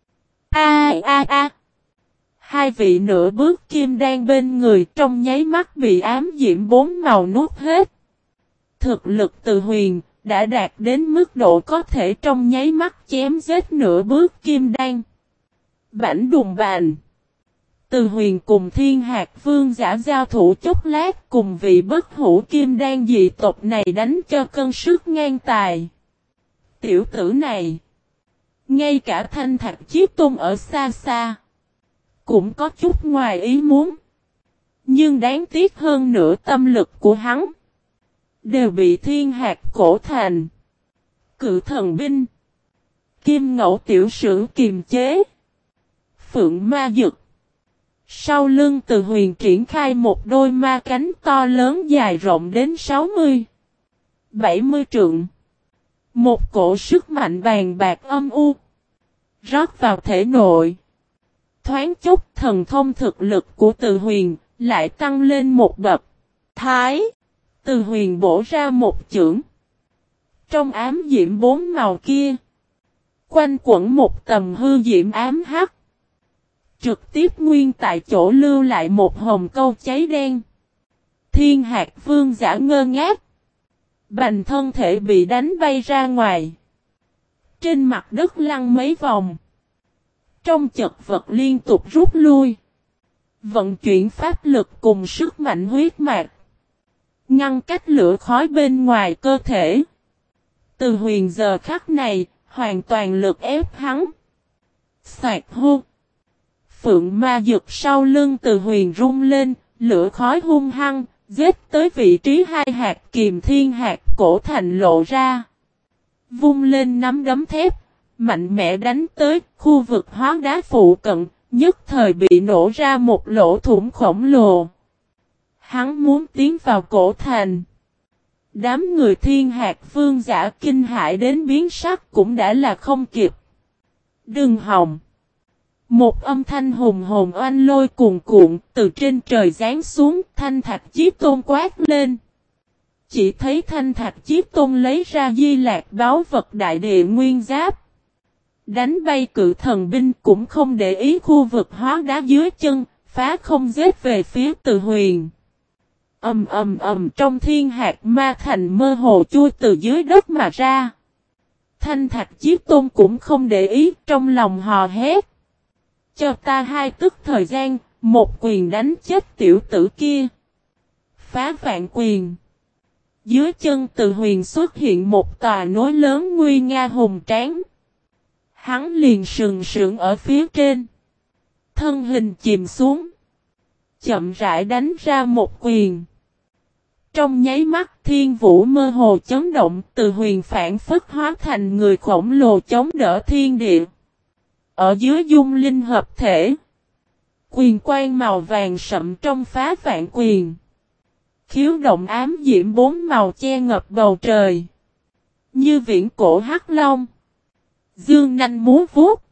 A: A a a. Hai vị nửa bước kim đan bên người trong nháy mắt bị ám diễm bốn màu nuốt hết. Thực lực Từ Huyền đã đạt đến mức độ có thể trong nháy mắt chém giết nửa bước kim đan. Bảnh đùng bàn. Từ Huyền cùng Thiên Hạc Vương giả giao thủ chốc lát cùng vị bất hủ kim đan dị tộc này đánh cho cân sức ngang tài. Tiểu tử này, ngay cả Thanh Thạch Chiếc Tôn ở xa xa, cũng có chút ngoài ý muốn. Nhưng đáng tiếc hơn nữa tâm lực của hắn đều bị Thiên Hạc Cổ Thành, Cự Thần Binh, Kim Ngẫu Tiểu Sử kiềm chế. Phượng Ma Dực. Sau lưng Từ Huyền triển khai một đôi ma cánh to lớn dài rộng đến sáu mươi, bảy mươi trượng. Một cổ sức mạnh bàn bạc âm u rót vào thể nội. Thoáng chốc thần thông thực lực của Từ Huyền lại tăng lên một bậc. Thái. Từ Huyền bổ ra một chưởng. Trong ám diễm bốn màu kia, quanh quẩn một tầm hư diễm ám hắc. Trực tiếp nguyên tại chỗ lưu lại một hồng câu cháy đen. Thiên Hạc Vương giả ngơ ngác. Bành thân thể bị đánh bay ra ngoài. Trên mặt đất lăn mấy vòng. Trong chật vật liên tục rút lui. Vận chuyển pháp lực cùng sức mạnh huyết mạch. Ngăn cách lửa khói bên ngoài cơ thể. Từ Huyền giờ khắc này, hoàn toàn lực ép hắn. Xoạt hô. Phượng Ma Dực sau lưng Từ Huyền rung lên, lửa khói hung hăng, giết tới vị trí hai hạt kiềm Thiên Hạc Cổ Thành lộ ra. Vung lên nắm đấm thép, mạnh mẽ đánh tới khu vực hóa đá phụ cận, nhất thời bị nổ ra một lỗ thủng khổng lồ. Hắn muốn tiến vào cổ thành. Đám người Thiên Hạc Vương giả kinh hãi đến biến sắc cũng đã là không kịp. Đừng hòng. Một âm thanh hùng hồn oanh lôi cuồn cuộn từ trên trời giáng xuống, Thanh Thạch Chiếc Tôn quát lên. Chỉ thấy Thanh Thạch Chiếc Tôn lấy ra di lạc báu vật đại địa nguyên giáp. Đánh bay Cự Thần Binh cũng không để ý khu vực hóa đá dưới chân, phá không giết về phía Từ Huyền. Ầm ầm ầm trong Thiên Hạc Ma Thành mơ hồ chui từ dưới đất mà ra. Thanh Thạch Chiếc Tôn cũng không để ý, trong lòng hò hét. Cho ta hai tức thời gian, một quyền đánh chết tiểu tử kia. Phá vạn quyền. Dưới chân Từ Huyền xuất hiện một tòa núi lớn nguy nga hùng tráng. Hắn liền sừng sững ở phía trên. Thân hình chìm xuống. Chậm rãi đánh ra một quyền. Trong nháy mắt thiên vũ mơ hồ chấn động, Từ Huyền phản phất hóa thành người khổng lồ chống đỡ thiên địa. Ở dưới dung linh hợp thể. Quyền quang màu vàng sậm trong phá vạn quyền. Khiếu động ám diễm bốn màu che ngập bầu trời. Như viễn cổ hắc long. Dương nanh múa vuốt.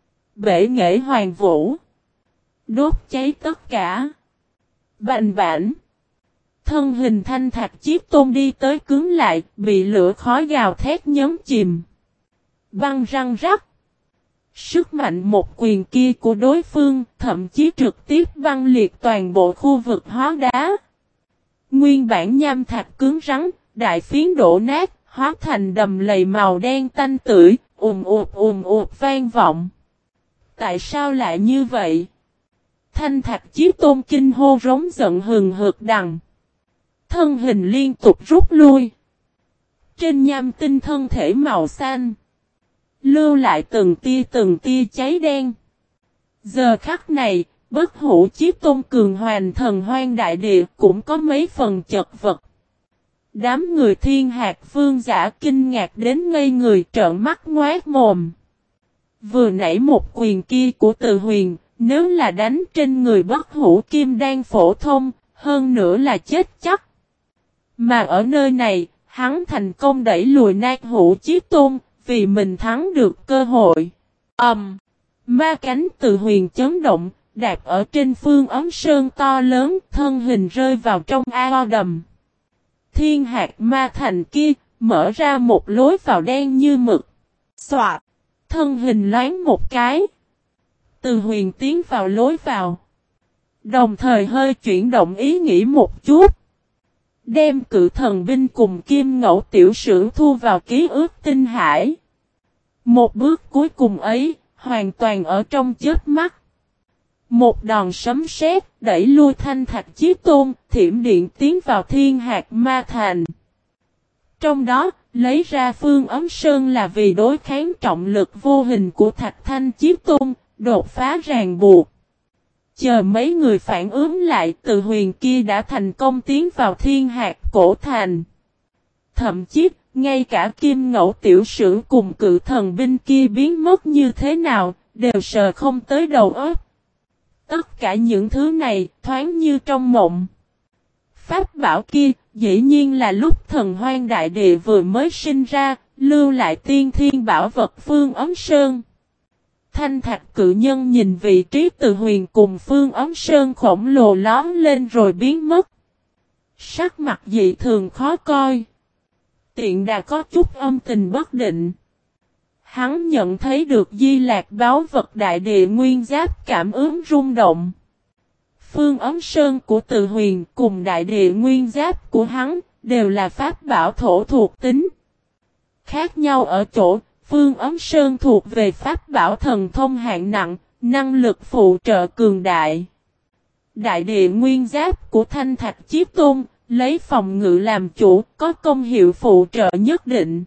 A: Bể nghệ hoàng vũ. Đốt cháy tất cả. Bành bản. Thân hình Thanh Thạch Chiếc Tôn đi tới cứng lại, bị lửa khói gào thét nhấn chìm. Băng răng rắc. Sức mạnh một quyền kia của đối phương thậm chí trực tiếp băng liệt toàn bộ khu vực hóa đá. Nguyên bản nham thạch cứng rắn, đại phiến đổ nát, hóa thành đầm lầy màu đen tanh tưởi, ùm ụt ùm ụt vang vọng. Tại sao lại như vậy? Thanh Thạch Chiếc Tôn kinh hô rống giận hừng hực đằng. Thân hình liên tục rút lui. Trên nham tinh thân thể màu xanh. Lưu lại từng tia từng tia cháy đen. Giờ khắc này, bất hủ Chiếc Tôn cường hoàn thần hoang đại địa cũng có mấy phần chật vật. Đám người Thiên Hạc Vương giả kinh ngạc đến ngây người trợn mắt ngoác mồm. Vừa nãy một quyền kia của Từ Huyền, nếu là đánh trên người bất hủ kim đan phổ thông, hơn nữa là chết chắc. Mà ở nơi này, hắn thành công đẩy lùi nát hủ Chiếc Tôn, vì mình thắng được cơ hội. Ầm, um, ma cánh Từ Huyền chấn động, đạp ở trên phương ấm sơn to lớn, thân hình rơi vào trong ao đầm. Thiên hạt ma thành kia, mở ra một lối vào đen như mực. Xoạt, thân hình loáng một cái. Từ Huyền tiến vào lối vào. Đồng thời hơi chuyển động ý nghĩ một chút. Đem cự thần binh cùng kim ngẫu tiểu sử thu vào ký ức tinh hải. Một bước cuối cùng ấy, hoàn toàn ở trong chớp mắt. Một đòn sấm sét đẩy lui Thanh Thạch Chí Tôn, thiểm điện tiến vào thiên hạt ma thành. Trong đó, lấy ra phương ấm sơn là vì đối kháng trọng lực vô hình của Thạch Thanh Chí Tôn, đột phá ràng buộc. Chờ mấy người phản ứng lại, Từ Huyền kia đã thành công tiến vào thiên hạt cổ thành. Thậm chí, ngay cả kim ngẫu tiểu sử cùng cự thần binh kia biến mất như thế nào, đều sờ không tới đầu óc. Tất cả những thứ này, thoáng như trong mộng. Pháp bảo kia, dĩ nhiên là lúc thần hoang đại địa vừa mới sinh ra, lưu lại tiên thiên bảo vật phương ấm sơn. Thanh thạch cự nhân nhìn vị trí Từ Huyền cùng phương ấm sơn khổng lồ lóm lên rồi biến mất. Sắc mặt dị thường khó coi. Tiện đà có chút âm tình bất định. Hắn nhận thấy được di lạc báo vật đại địa nguyên giáp cảm ứng rung động. Phương ấm sơn của Từ Huyền cùng đại địa nguyên giáp của hắn đều là pháp bảo thổ thuộc tính. Khác nhau ở chỗ, phương ấm sơn thuộc về pháp bảo thần thông hạng nặng, năng lực phụ trợ cường đại. Đại địa nguyên giáp của Thanh Thạch Chí Tôn, lấy phòng ngự làm chủ, có công hiệu phụ trợ nhất định.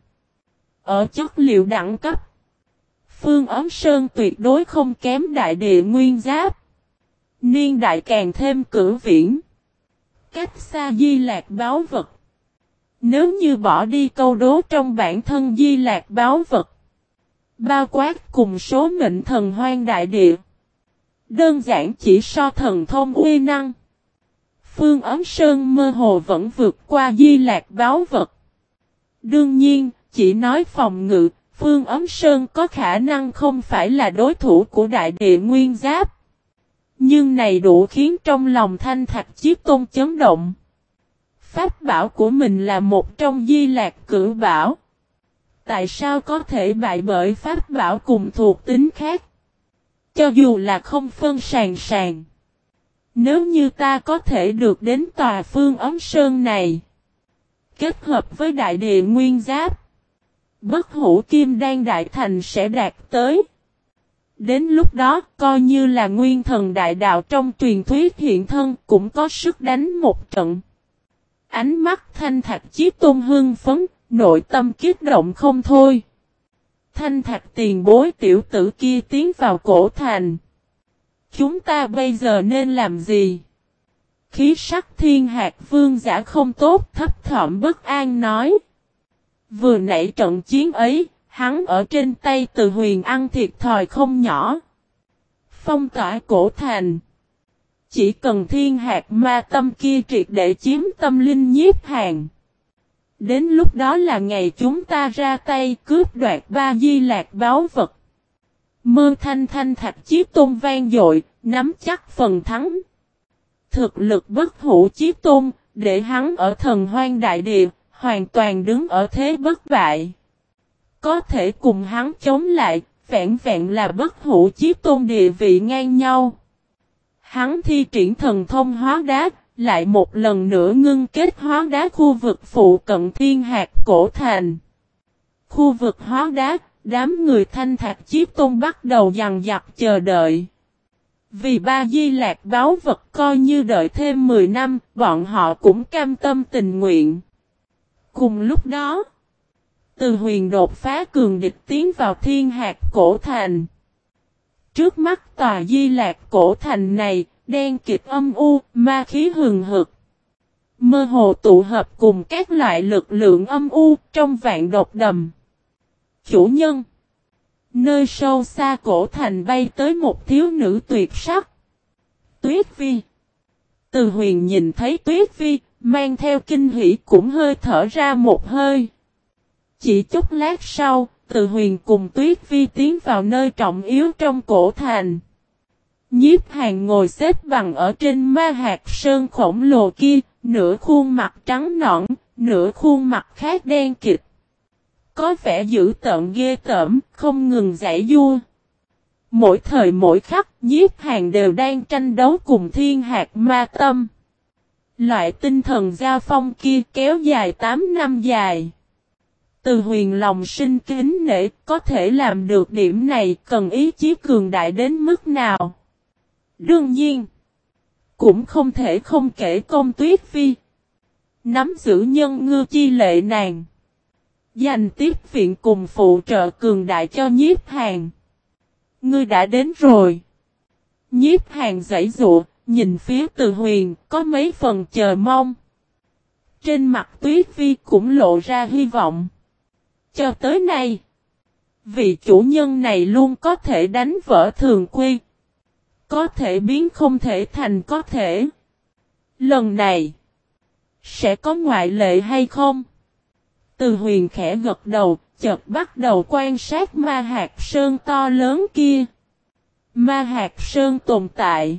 A: Ở chất liệu đẳng cấp, phương ấm sơn tuyệt đối không kém đại địa nguyên giáp. Niên đại càng thêm cử viễn. Cách xa di lạc báo vật. Nếu như bỏ đi câu đố trong bản thân di lạc báo vật, bao quát cùng số mệnh thần hoang đại địa, đơn giản chỉ so thần thông uy năng, phương ấm sơn mơ hồ vẫn vượt qua di lạc báo vật. Đương nhiên, chỉ nói phòng ngự, phương ấm sơn có khả năng không phải là đối thủ của đại địa nguyên giáp. Nhưng này đủ khiến trong lòng Thanh Thạch Chí Tôn chấn động. Pháp bảo của mình là một trong di lạc cửu bảo. Tại sao có thể bại bởi pháp bảo cùng thuộc tính khác? Cho dù là không phân sàn sàn. Nếu như ta có thể được đến tòa phương ấm sơn này, kết hợp với đại địa nguyên giáp, bất hủ kim đan đại thành sẽ đạt tới. Đến lúc đó, coi như là nguyên thần đại đạo trong truyền thuyết hiện thân cũng có sức đánh một trận. Ánh mắt Thanh Thạch Chí Tôn hưng phấn, nội tâm kích động không thôi. Thanh Thạch tiền bối tiểu tử kia tiến vào cổ thành. Chúng ta bây giờ nên làm gì? Khí sắc thiên hạt vương giả không tốt, thấp thỏm bất an nói. Vừa nãy trận chiến ấy, hắn ở trên tay Từ Huyền ăn thiệt thòi không nhỏ. Phong tỏa cổ thành. Chỉ cần thiên hạt ma tâm kia triệt để chiếm tâm linh nhiếp hàng. Đến lúc đó là ngày chúng ta ra tay cướp đoạt ba di lạc báo vật. Mơ thanh thanh Thạch Chí Tôn vang dội, nắm chắc phần thắng. Thực lực bất hủ Chí Tôn, để hắn ở thần hoang đại địa, hoàn toàn đứng ở thế bất bại. Có thể cùng hắn chống lại, vẹn vẹn là bất hủ Chí Tôn địa vị ngang nhau. Hắn thi triển thần thông hóa đá, lại một lần nữa ngưng kết hóa đá khu vực phụ cận thiên hạt cổ thành. Khu vực hóa đá, đám người Thanh Thạch Chí Tôn bắt đầu dằn vặt chờ đợi. Vì ba di lạc báo vật coi như đợi thêm mười năm, bọn họ cũng cam tâm tình nguyện. Cùng lúc đó, Từ Huyền đột phá cường địch tiến vào thiên hạt cổ thành. Trước mắt tòa di lạc cổ thành này, đen kịt âm u, ma khí hừng hực. Mơ hồ tụ hợp cùng các loại lực lượng âm u trong vạn độc đầm. Chủ nhân. Nơi sâu xa cổ thành bay tới một thiếu nữ tuyệt sắc. Tuyết Vi. Từ Huyền nhìn thấy Tuyết Vi, mang theo kinh hỉ cũng hơi thở ra một hơi. Chỉ chút lát sau, Từ Huyền cùng Tuyết Vi tiến vào nơi trọng yếu trong cổ thành. Nhiếp Hàn ngồi xếp bằng ở trên ma hạt sơn khổng lồ kia, nửa khuôn mặt trắng nõn, nửa khuôn mặt khác đen kịt. Có vẻ dữ tợn ghê tởm, không ngừng giãy giụa. Mỗi thời mỗi khắc, Nhiếp Hàn đều đang tranh đấu cùng thiên hạt ma tâm. Loại tinh thần giao phong kia kéo dài tám năm dài. Từ Huyền lòng sinh kính nể, có thể làm được điểm này cần ý chí cường đại đến mức nào. Đương nhiên, cũng không thể không kể Công Tuyết Phi. Nắm giữ nhân ngư chi lệ nàng. Dành tiếp viện cùng phụ trợ cường đại cho Nhiếp Hàn. Ngươi đã đến rồi. Nhiếp Hàn giãy giụa, nhìn phía Từ Huyền, có mấy phần chờ mong. Trên mặt Tuyết Phi cũng lộ ra hy vọng. Cho tới nay, vị chủ nhân này luôn có thể đánh vỡ thường quy. Có thể biến không thể thành có thể. Lần này, sẽ có ngoại lệ hay không? Từ Huyền khẽ gật đầu, chợt bắt đầu quan sát ma hạt sơn to lớn kia. Ma hạt sơn tồn tại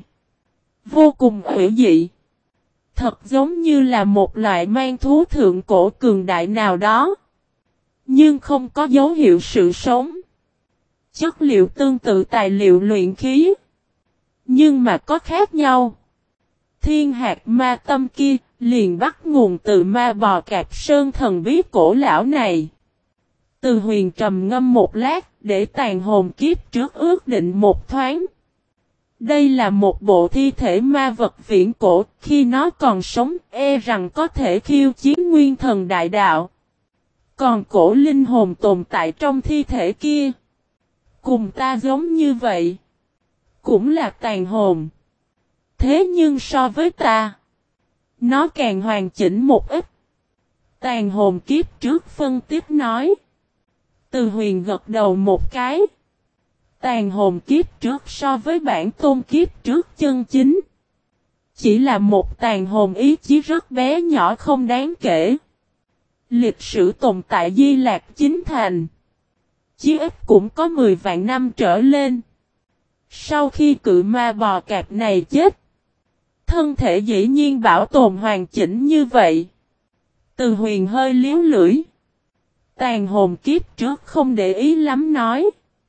A: vô cùng hữu dị. Thật giống như là một loại mang thú thượng cổ cường đại nào đó. Nhưng không có dấu hiệu sự sống. Chất liệu tương tự tài liệu luyện khí. Nhưng mà có khác nhau. Thiên hạt ma tâm kia liền bắt nguồn từ ma bò cạp sơn thần bí cổ lão này. Từ Huyền trầm ngâm một lát để tàn hồn kiếp trước ước định một thoáng. Đây là một bộ thi thể ma vật viễn cổ, khi nó còn sống e rằng có thể khiêu chiến nguyên thần đại đạo. Còn cổ linh hồn tồn tại trong thi thể kia. Cùng ta giống như vậy. Cũng là tàn hồn. Thế nhưng so với ta, nó càng hoàn chỉnh một ít. Tàn hồn kiếp trước phân tiếp nói. Từ Huyền gật đầu một cái. Tàn hồn kiếp trước so với bản tôn kiếp trước chân chính. Chỉ là một tàn hồn ý chí rất bé nhỏ không đáng kể. Lịch sử tồn tại Di Lạc chính thành. Chí ít cũng có mười vạn năm trở lên. Sau khi cự ma bò cạp này chết, thân thể dĩ nhiên bảo tồn hoàn chỉnh như vậy. Từ Huyền hơi liếu lưỡi. Tàn hồn kiếp trước không để ý lắm nói.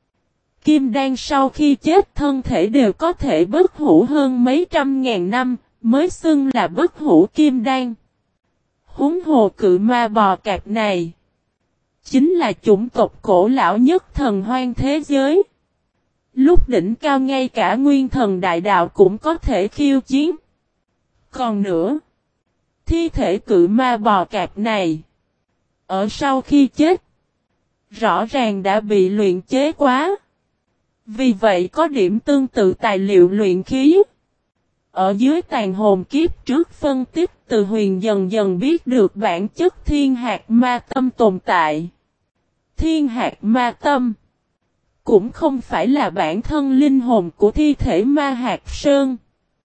A: Kim đan sau khi chết thân thể đều có thể bất hủ hơn mấy trăm ngàn năm, mới xưng là bất hủ kim đan. Huống hồ cự ma bò cạp này chính là chủng tộc cổ lão nhất thần hoang thế giới. Lúc đỉnh cao ngay cả nguyên thần đại đạo cũng có thể khiêu chiến. Còn nữa, thi thể cự ma bò cạp này, ở sau khi chết, rõ ràng đã bị luyện chế quá. Vì vậy có điểm tương tự tài liệu luyện khí. Ở dưới tàn hồn kiếp trước phân tích, Từ Huyền dần dần biết được bản chất thiên hạt ma tâm tồn tại. Thiên hạt ma tâm cũng không phải là bản thân linh hồn của thi thể ma hạt sơn,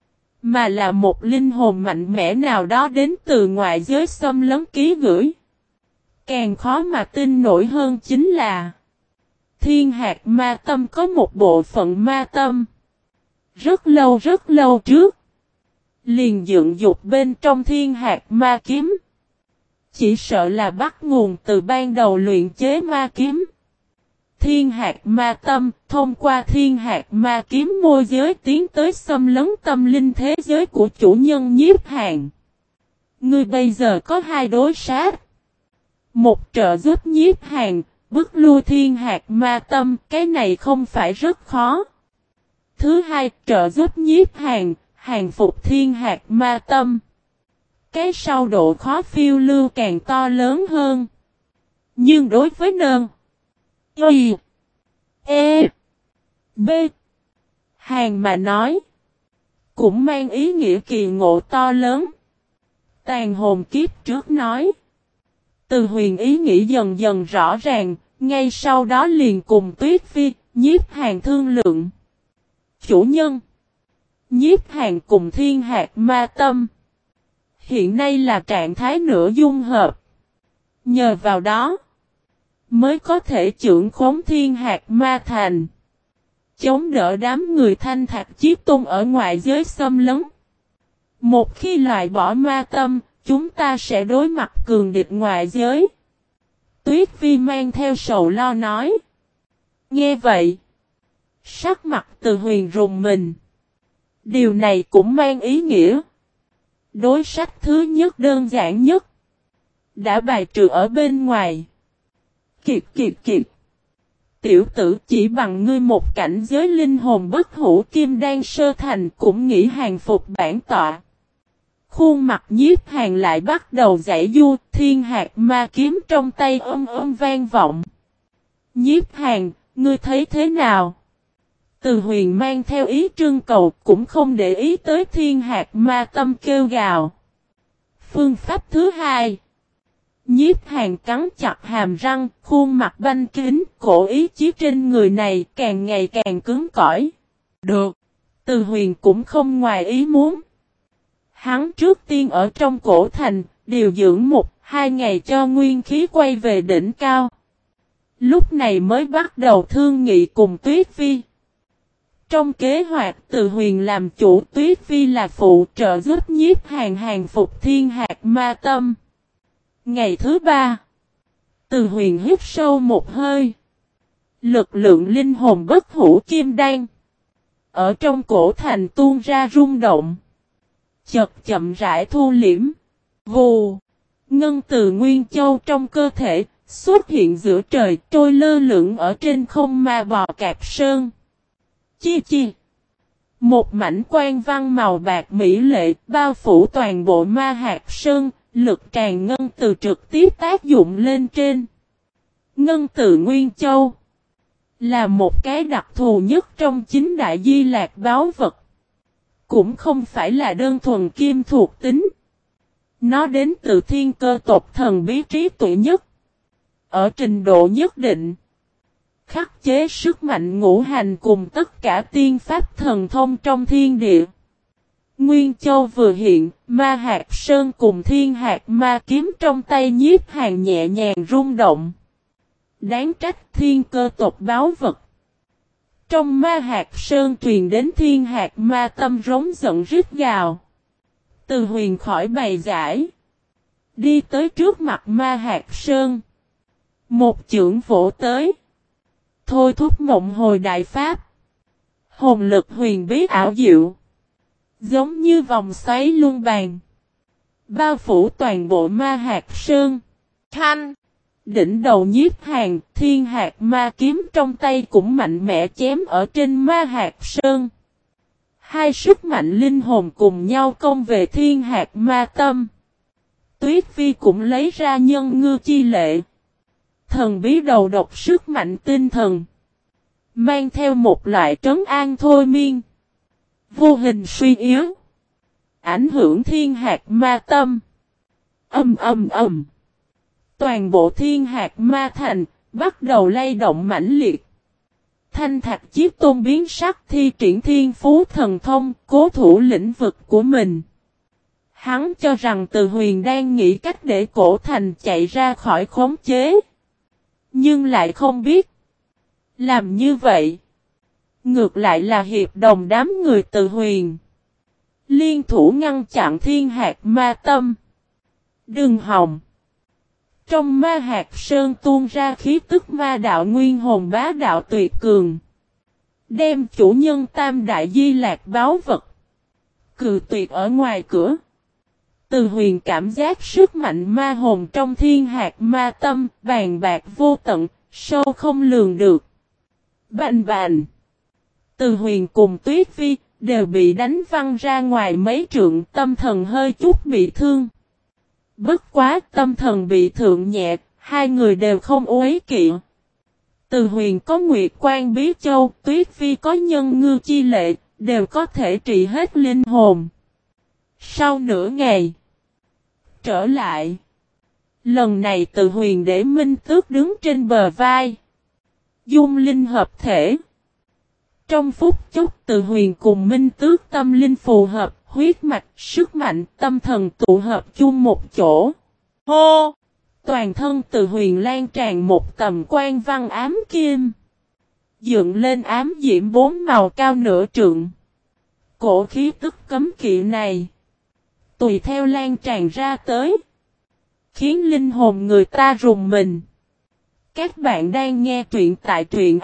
A: mà là một linh hồn mạnh mẽ nào đó đến từ ngoại giới xâm lấn ký gửi. Càng khó mà tin nổi hơn chính là thiên hạt ma tâm có một bộ phận ma tâm. Rất lâu rất lâu trước, liền dựng dục bên trong thiên hạt ma kiếm. Chỉ sợ là bắt nguồn từ ban đầu luyện chế ma kiếm. Thiên hạt ma tâm, thông qua thiên hạt ma kiếm môi giới tiến tới xâm lấn tâm linh thế giới của chủ nhân Nhiếp Hàn. Ngươi bây giờ có hai đối sát. Một trợ giúp Nhiếp Hàn, bức lui thiên hạt ma tâm, cái này không phải rất khó. Thứ hai, trợ giúp Nhiếp Hàn, hàng phục thiên hạt ma tâm. Cái sau độ khó phiêu lưu càng to lớn hơn. Nhưng đối với nơn Y E B Hàn mà nói, cũng mang ý nghĩa kỳ ngộ to lớn. Tàn hồn kiếp trước nói. Từ Huyền ý nghĩ dần dần rõ ràng, ngay sau đó liền cùng Tuyết Phi, Nhiếp Hàn thương lượng. Chủ nhân, Nhiếp Hàn cùng thiên hạt ma tâm hiện nay là trạng thái nửa dung hợp. Nhờ vào đó, mới có thể trưởng khống thiên hạt ma thành. chống đỡ đám người Thanh Thạch Chí Tôn ở ngoại giới xâm lấn. Một khi loại bỏ ma tâm, chúng ta sẽ đối mặt cường địch ngoại giới. Tuyết Vi mang theo sầu lo nói. Nghe vậy, sắc mặt Từ Huyền rùng mình. Điều này cũng mang ý nghĩa. Đối sách thứ nhất đơn giản nhất đã bài trừ ở bên ngoài. Kiệt kiệt kiệt. Tiểu tử, chỉ bằng ngươi một cảnh giới linh hồn bất hủ kim đan sơ thành cũng nghĩ hàng phục bản tọa. Khuôn mặt Nhiếp Hàn lại bắt đầu giãy du, thiên hạt ma kiếm trong tay ôm ôm vang vọng. Nhiếp Hàn, ngươi thấy thế nào? Từ Huyền mang theo ý trưng cầu, cũng không để ý tới thiên hạt ma tâm kêu gào. Phương pháp thứ hai. Nhiếp Hàn cắn chặt hàm răng, khuôn mặt banh kính, cổ ý chí trên người này càng ngày càng cứng cỏi. Được. Từ Huyền cũng không ngoài ý muốn. Hắn trước tiên ở trong cổ thành, điều dưỡng một, hai ngày cho nguyên khí quay về đỉnh cao. Lúc này mới bắt đầu thương nghị cùng Tuyết Vi. Trong kế hoạch Từ Huyền làm chủ, Tuyết Vi là phụ trợ giúp Nhiếp Hàn hàng phục thiên hạt ma tâm. Ngày thứ ba, Từ Huyền hít sâu một hơi. Lực lượng linh hồn bất hủ kim đan ở trong cổ thành tuôn ra rung động. Chợt chậm rãi thu liễm. Vù. Ngân từ Nguyên Châu trong cơ thể xuất hiện giữa trời, trôi lơ lửng ở trên không ma bò cạp sơn. Chi chi. Một mảnh quang văn màu bạc mỹ lệ bao phủ toàn bộ ma hạt sơn, lực tràn ngân từ trực tiếp tác dụng lên trên. Ngân từ Nguyên Châu là một cái đặc thù nhất trong chính đại di lạc báu vật. Cũng không phải là đơn thuần kim thuộc tính. Nó đến từ thiên cơ tộc thần bí trí tuệ nhất. Ở trình độ nhất định, khắc chế sức mạnh ngũ hành cùng tất cả tiên pháp thần thông trong thiên địa. Nguyên Châu vừa hiện, ma hạt sơn cùng thiên hạt ma kiếm trong tay Nhiếp Hàn nhẹ nhàng rung động. Đáng trách thiên cơ tộc báo vật. Trong ma hạt sơn truyền đến thiên hạt ma tâm rống giận rít gào. Từ Huyền khỏi bày giải. Đi tới trước mặt ma hạt sơn. Một chưởng vỗ tới. Thôi thúc mộng hồi đại pháp. Hồn lực huyền bí ảo diệu. Giống như vòng xoáy luân bàn. Bao phủ toàn bộ ma hạt sơn. Thanh. Đỉnh đầu Nhiếp Hàn, thiên hạt ma kiếm trong tay cũng mạnh mẽ chém ở trên ma hạt sơn. Hai sức mạnh linh hồn cùng nhau công về thiên hạt ma tâm. Tuyết Vi cũng lấy ra nhân ngư chi lệ. Thần bí đầu độc sức mạnh tinh thần. Mang theo một loại trấn an thôi miên. Vô hình suy yếu. Ảnh hưởng thiên hạt ma tâm. Âm âm âm. Toàn bộ thiên hạt ma thành, bắt đầu lay động mãnh liệt. Thanh Thạch Chí Tôn biến sắc thi triển thiên phú thần thông, cố thủ lĩnh vực của mình. Hắn cho rằng Từ Huyền đang nghĩ cách để cổ thành chạy ra khỏi khống chế. Nhưng lại không biết. Làm như vậy, ngược lại là hiệp đồng đám người Từ Huyền. Liên thủ ngăn chặn thiên hạt ma tâm. Đừng hòng. Trong ma hạt sơn tuôn ra khí tức ma đạo nguyên hồn bá đạo tuyệt cường. Đem chủ nhân tam đại di lạc báo vật. Cự tuyệt ở ngoài cửa. Từ Huyền cảm giác sức mạnh ma hồn trong thiên hạt ma tâm, bàn bạc vô tận, sâu không lường được. Bành bành. Từ Huyền cùng Tuyết Vi, đều bị đánh văng ra ngoài mấy trượng, tâm thần hơi chút bị thương. Bất quá tâm thần bị thượng nhẹ, hai người đều không uế kỵ. Từ Huyền có Nguyệt Quan Bí Châu, Tuyết Vi có nhân ngư chi lệ, đều có thể trị hết linh hồn. Sau nửa ngày, trở lại. Lần này Từ Huyền để Minh Tước đứng trên bờ vai. Dung linh hợp thể. Trong phút chốc Từ Huyền cùng Minh Tước tâm linh phù hợp, huyết mạch, sức mạnh, tâm thần tụ hợp chung một chỗ. Hô! Toàn thân Từ Huyền lan tràn một tầm quan văn ám kim. dựng lên ám diễm bốn màu cao nửa trượng. Cổ khí tức cấm kỵ này tùy theo lan tràn ra tới, khiến linh hồn người ta rùng mình. Các bạn đang nghe truyện tại truyện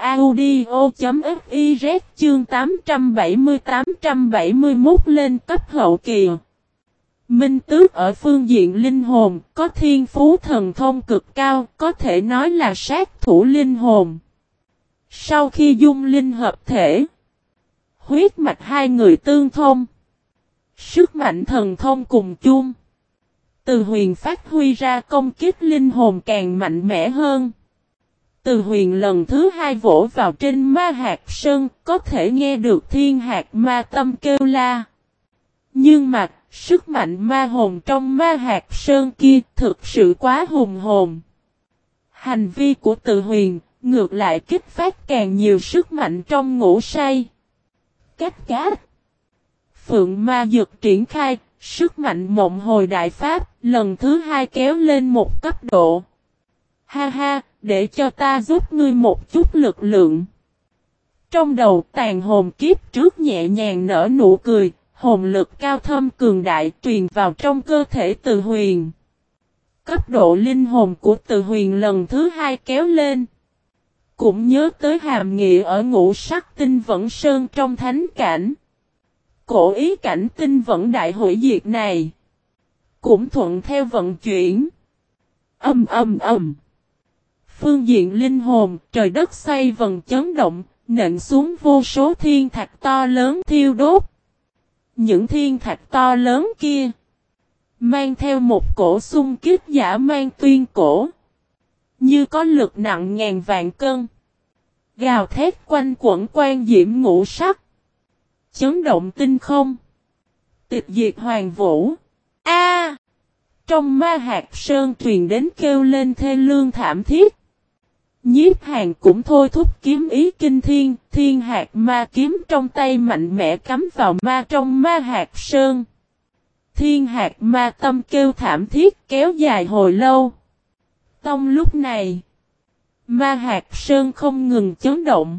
A: audio.fiz chương tám trăm bảy mươi tám trăm bảy mươi mốt lên cấp hậu kỳ. Minh Tước ở phương diện linh hồn có thiên phú thần thông cực cao, có thể nói là sát thủ linh hồn. Sau khi dung linh hợp thể, huyết mạch hai người tương thông, sức mạnh thần thông cùng chung, Từ Huyền phát huy ra công kích linh hồn càng mạnh mẽ hơn. Từ Huyền lần thứ hai vỗ vào trên ma hạt sơn, có thể nghe được thiên hạt ma tâm kêu la. Nhưng mà, sức mạnh ma hồn trong ma hạt sơn kia thực sự quá hùng hồn. Hành vi của Từ Huyền ngược lại kích phát càng nhiều sức mạnh trong ngủ say. Cách cát. Phượng ma dược triển khai, sức mạnh mộng hồi đại pháp, lần thứ hai kéo lên một cấp độ. Ha ha, để cho ta giúp ngươi một chút lực lượng. Trong đầu tàn hồn kiếp trước nhẹ nhàng nở nụ cười, hồn lực cao thâm cường đại truyền vào trong cơ thể Từ Huyền. Cấp độ linh hồn của Từ Huyền lần thứ hai kéo lên. Cũng nhớ tới hàm nghĩa ở ngũ sắc tinh vẫn sơn trong thánh cảnh. Cổ ý cảnh tinh vẫn đại hủy diệt này cũng thuận theo vận chuyển. Âm âm âm. Phương diện linh hồn, trời đất xoay vần chấn động, nện xuống vô số thiên thạch to lớn thiêu đốt. Những thiên thạch to lớn kia mang theo một cổ xung kích dã man tuyên cổ, như có lực nặng ngàn vạn cân, gào thét quanh quẩn quan diễm ngũ sắc, chấn động tinh không, tịch diệt hoàng vũ. A! Trong ma hạt sơn truyền đến kêu lên thê lương thảm thiết. Nhiếp Hàn cũng thôi thúc kiếm ý kinh thiên, thiên hạt ma kiếm trong tay mạnh mẽ cắm vào ma trong ma hạt sơn. Thiên hạt ma tâm kêu thảm thiết kéo dài hồi lâu. Trong lúc này, ma hạt sơn không ngừng chấn động.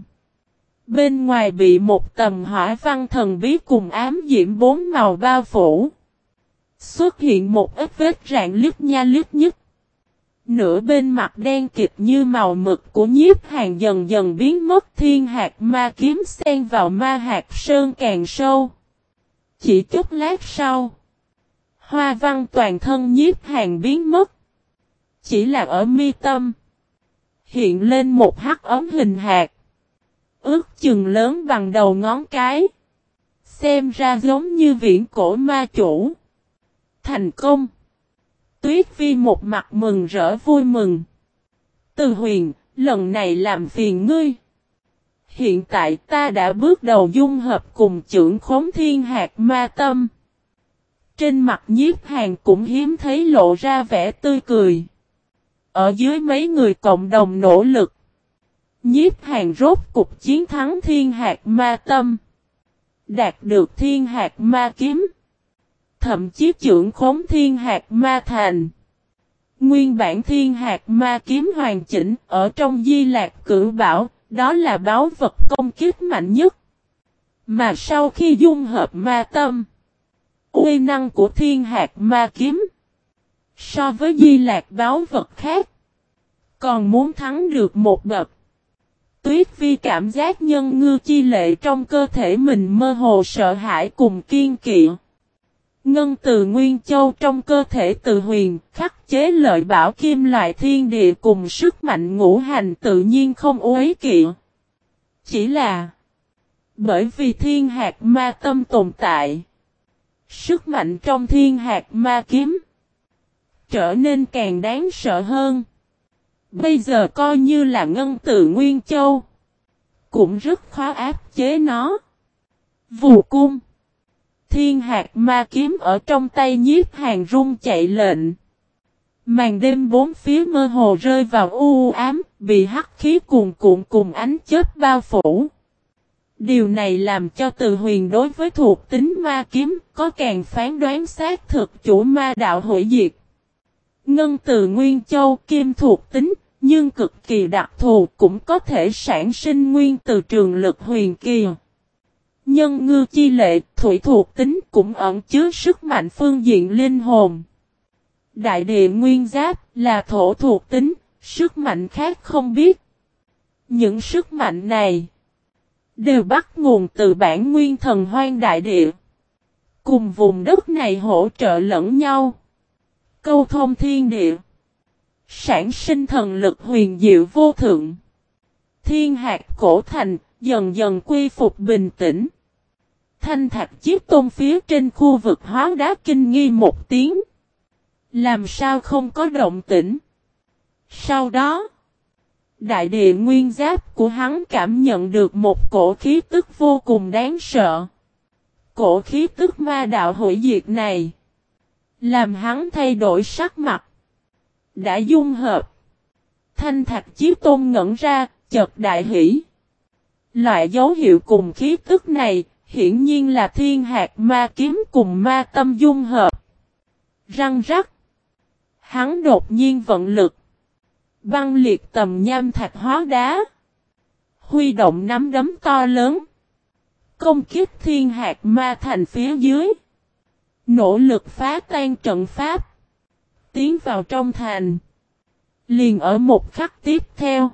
A: Bên ngoài bị một tầm hỏa văn thần bí cùng ám diễm bốn màu bao phủ. Xuất hiện một ít vết rạn lít nha lít nhít. Nửa bên mặt đen kịt như màu mực của Nhiếp Hàn dần dần biến mất, thiên hạt ma kiếm xen vào ma hạt sơn càng sâu. Chỉ chút lát sau, hoa văn toàn thân Nhiếp Hàn biến mất. Chỉ là ở mi tâm hiện lên một hắc ấm hình hạt, ước chừng lớn bằng đầu ngón cái. Xem ra giống như viễn cổ ma chủ. Thành công! Tuyết Vi một mặt mừng rỡ vui mừng. Từ Huyền, lần này làm phiền ngươi. Hiện tại ta đã bước đầu dung hợp cùng trưởng khống thiên hạt ma tâm. Trên mặt Nhiếp Hàn cũng hiếm thấy lộ ra vẻ tươi cười. Ở dưới mấy người cộng đồng nỗ lực, Nhiếp Hàn rốt cục chiến thắng thiên hạt ma tâm, đạt được thiên hạt ma kiếm, thậm chí trưởng khống thiên hạt ma thành. Nguyên bản thiên hạt ma kiếm hoàn chỉnh ở trong Di Lạc Cửu Bảo, đó là báu vật công kích mạnh nhất. Mà sau khi dung hợp ma tâm, uy năng của thiên hạt ma kiếm so với Di Lạc báu vật khác còn muốn thắng được một bậc. Tuyết Vi cảm giác nhân ngư chi lệ trong cơ thể mình mơ hồ sợ hãi cùng kiên kỵ. Ngân từ Nguyên Châu trong cơ thể Từ Huyền khắc chế lợi bảo kim loại thiên địa cùng sức mạnh ngũ hành tự nhiên không uế kỵ. Chỉ là bởi vì thiên hạt ma tâm tồn tại, sức mạnh trong thiên hạt ma kiếm trở nên càng đáng sợ hơn. Bây giờ coi như là ngân từ Nguyên Châu cũng rất khó áp chế nó. Vù cung. Thiên hạt ma kiếm ở trong tay Nhiếp Hàn rung chạy lệnh. Màn đêm bốn phía mơ hồ rơi vào u ám, bị hắc khí cuồn cuộn cùng ánh chớp bao phủ. Điều này làm cho Từ Huyền đối với thuộc tính ma kiếm có càng phán đoán xác thực chủ ma đạo hủy diệt. Ngân từ Nguyên Châu kim thuộc tính, nhưng cực kỳ đặc thù cũng có thể sản sinh nguyên từ trường lực huyền kỳ. Nhân ngư chi lệ, thủy thuộc tính cũng ẩn chứa sức mạnh phương diện linh hồn. Đại địa nguyên giáp là thổ thuộc tính, sức mạnh khác không biết. Những sức mạnh này đều bắt nguồn từ bản nguyên thần hoang đại địa. Cùng vùng đất này hỗ trợ lẫn nhau. Câu thông thiên địa. Sản sinh thần lực huyền diệu vô thượng. Thiên hạt cổ thành dần dần quy phục bình tĩnh. Thanh thạch chiếc tôn phía trên khu vực hóa đá kinh nghi một tiếng. Làm sao không có động tĩnh. Sau đó, đại địa nguyên giáp của hắn cảm nhận được một cổ khí tức vô cùng đáng sợ. Cổ khí tức ma đạo hủy diệt này, làm hắn thay đổi sắc mặt. Đã dung hợp. Thanh thạch chiếc tôn ngẩn ra, chợt đại hỷ. Loại dấu hiệu cùng khí tức này, hiển nhiên là thiên hạt ma kiếm cùng ma tâm dung hợp. Răng rắc. Hắn đột nhiên vận lực. Băng liệt tầm nham thạch hóa đá. Huy động nắm đấm to lớn. Công kích thiên hạt ma thành phía dưới. Nỗ lực phá tan trận pháp. Tiến vào trong thành. Liền ở một khắc tiếp theo.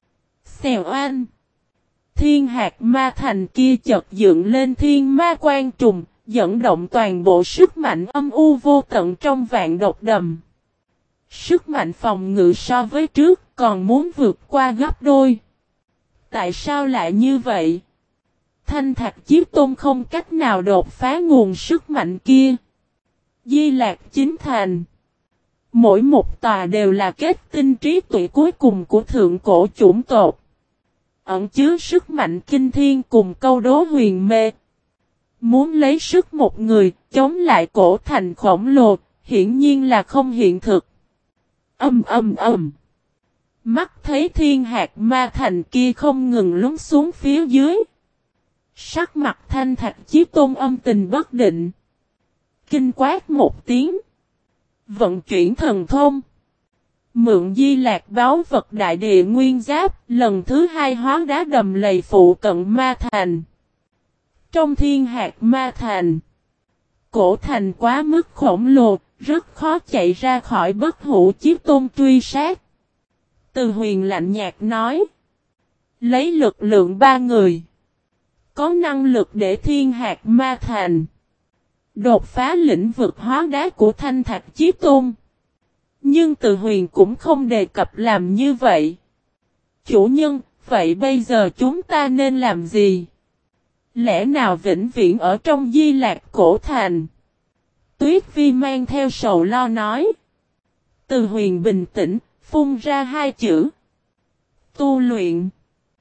A: Xèo oanh. Thiên hạt ma thành kia chợt dựng lên thiên ma quan trùng. Dẫn động toàn bộ sức mạnh âm u vô tận trong vạn độc đầm. Sức mạnh phòng ngự so với trước còn muốn vượt qua gấp đôi. Tại sao lại như vậy? Thanh thạch chiếc tôn không cách nào đột phá nguồn sức mạnh kia. Di Lạc chính thành. Mỗi một tòa đều là kết tinh trí tuệ cuối cùng của thượng cổ chủng tộc. Ẩn chứa sức mạnh kinh thiên cùng câu đố huyền mê. Muốn lấy sức một người chống lại cổ thành khổng lồ, hiển nhiên là không hiện thực. Âm âm âm. Mắt thấy thiên hạt ma thành kia không ngừng lún xuống phía dưới. Sắc mặt thanh thạch chiếc tôn âm tình bất định. Kinh quát một tiếng. Vận chuyển thần thông. Mượn Di Lạc báo vật đại địa nguyên giáp, lần thứ hai hóa đá đầm lầy phụ cận ma thành. Trong thiên hạt ma thành, cổ thành quá mức khổng lồ, rất khó chạy ra khỏi bất hủ chiếc tôn truy sát. Từ Huyền lạnh nhạt nói. Lấy lực lượng ba người. Có năng lực để thiên hạt ma thành. Đột phá lĩnh vực hóa đá của thanh thạch chiếc tôn. Nhưng Từ Huyền cũng không đề cập làm như vậy. Chủ nhân, vậy bây giờ chúng ta nên làm gì? Lẽ nào vĩnh viễn ở trong Di Lạc cổ thành? Tuyết Vi mang theo sầu lo nói. Từ Huyền bình tĩnh, phun ra hai chữ. Tu luyện.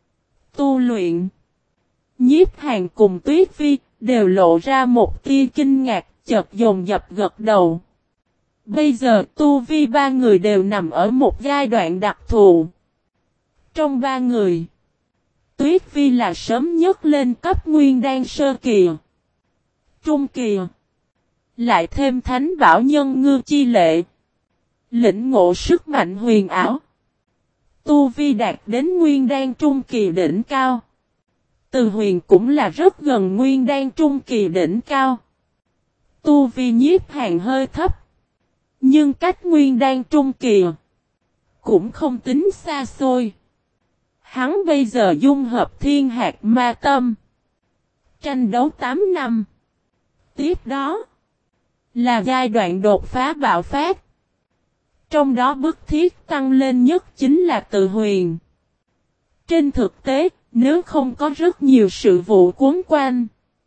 A: Tu luyện. Nhiếp Hàn cùng Tuyết Vi đều lộ ra một tia kinh ngạc, chợt dồn dập gật đầu. Bây giờ tu vi ba người đều nằm ở một giai đoạn đặc thù. Trong ba người, Tuyết Vi là sớm nhất lên cấp nguyên đan sơ kỳ. Trung kỳ. Lại thêm thánh bảo nhân ngư chi lệ. Lĩnh ngộ sức mạnh huyền ảo. Tu vi đạt đến nguyên đan trung kỳ đỉnh cao. Từ Huyền cũng là rất gần nguyên đan trung kỳ đỉnh cao. Tu vi Nhiếp Hàn hơi thấp. Nhưng cách nguyên đan trung kỳ cũng không tính xa xôi. Hắn bây giờ dung hợp thiên hạt ma tâm. Tranh đấu tám năm. Tiếp đó là giai đoạn đột phá bạo phát. Trong đó bức thiết tăng lên nhất chính là Từ Huyền. Trên thực tế, nếu không có rất nhiều sự vụ cuốn quanh,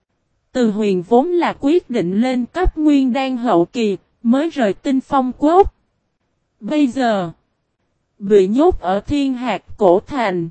A: Từ Huyền vốn là quyết định lên cấp nguyên đan hậu kỳ, mới rời Tinh Phong Quốc. Bây giờ, bị nhốt ở thiên hạt cổ thành.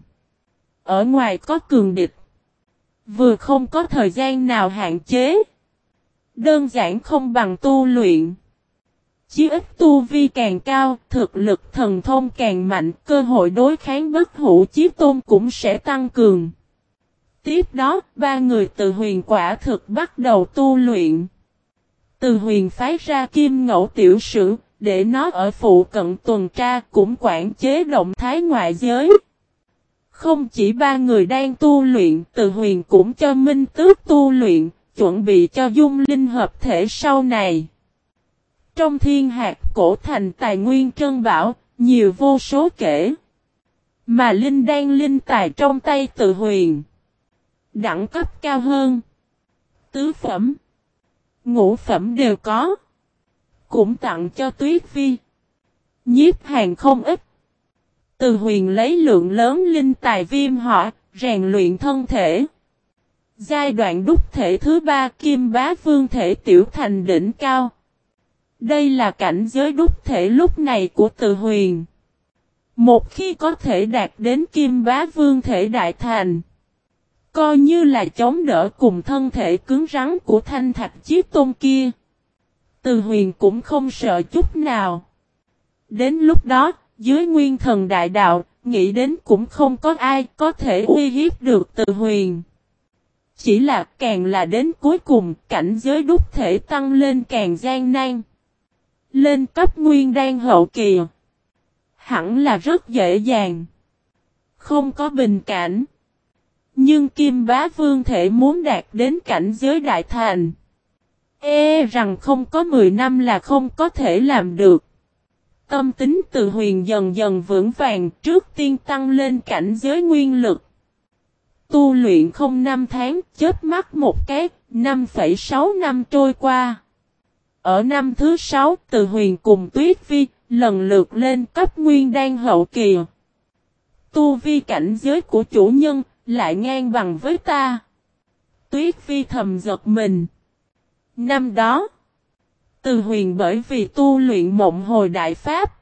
A: Ở ngoài có cường địch. Vừa không có thời gian nào hạn chế. Đơn giản không bằng tu luyện. Chí ít tu vi càng cao, thực lực thần thông càng mạnh, cơ hội đối kháng bất hủ chí tôn cũng sẽ tăng cường. Tiếp đó, ba người Từ Huyền quả thực bắt đầu tu luyện. Từ Huyền phái ra Kim Ngẫu tiểu sử, để nó ở phụ cận tuần tra cũng quản chế động thái ngoại giới. Không chỉ ba người đang tu luyện, Từ Huyền cũng cho Minh Tước tu luyện, chuẩn bị cho dung linh hợp thể sau này. Trong thiên hạt cổ thành tài nguyên trân bảo, nhiều vô số kể. Mà linh đan linh tài trong tay Từ Huyền. Đẳng cấp cao hơn. Tứ phẩm, ngũ phẩm đều có. Cũng tặng cho Tuyết Vi. Nhiếp Hàn không ít. Từ Huyền lấy lượng lớn linh tài viêm hỏa, rèn luyện thân thể. Giai đoạn đúc thể thứ ba Kim Bá Vương thể tiểu thành đỉnh cao. Đây là cảnh giới đúc thể lúc này của Từ Huyền. Một khi có thể đạt đến Kim Bá Vương thể đại thành, coi như là chống đỡ cùng thân thể cứng rắn của Thanh Thạch Chiếc Tôn kia. Từ Huyền cũng không sợ chút nào. Đến lúc đó, dưới Nguyên Thần Đại Đạo, nghĩ đến cũng không có ai có thể uy hiếp được Từ Huyền. Chỉ là càng là đến cuối cùng, cảnh giới đúc thể tăng lên càng gian nan. Lên cấp nguyên đan hậu kỳ, hẳn là rất dễ dàng. Không có bình cảnh. Nhưng Kim Bá Vương thể muốn đạt đến cảnh giới đại thành, e rằng không có mười năm là không có thể làm được. Tâm tính Từ Huyền dần dần vững vàng, trước tiên tăng lên cảnh giới nguyên lực. Tu luyện không năm tháng, chớp mắt một cái, năm phẩy sáu năm trôi qua. Ở năm thứ sáu, Từ Huyền cùng Tuyết Vi, lần lượt lên cấp nguyên đan hậu kỳ. Tu vi cảnh giới của chủ nhân, lại ngang bằng với ta. Tuyết Vi thầm giật mình. Năm đó, Từ Huyền bởi vì tu luyện mộng hồi đại pháp,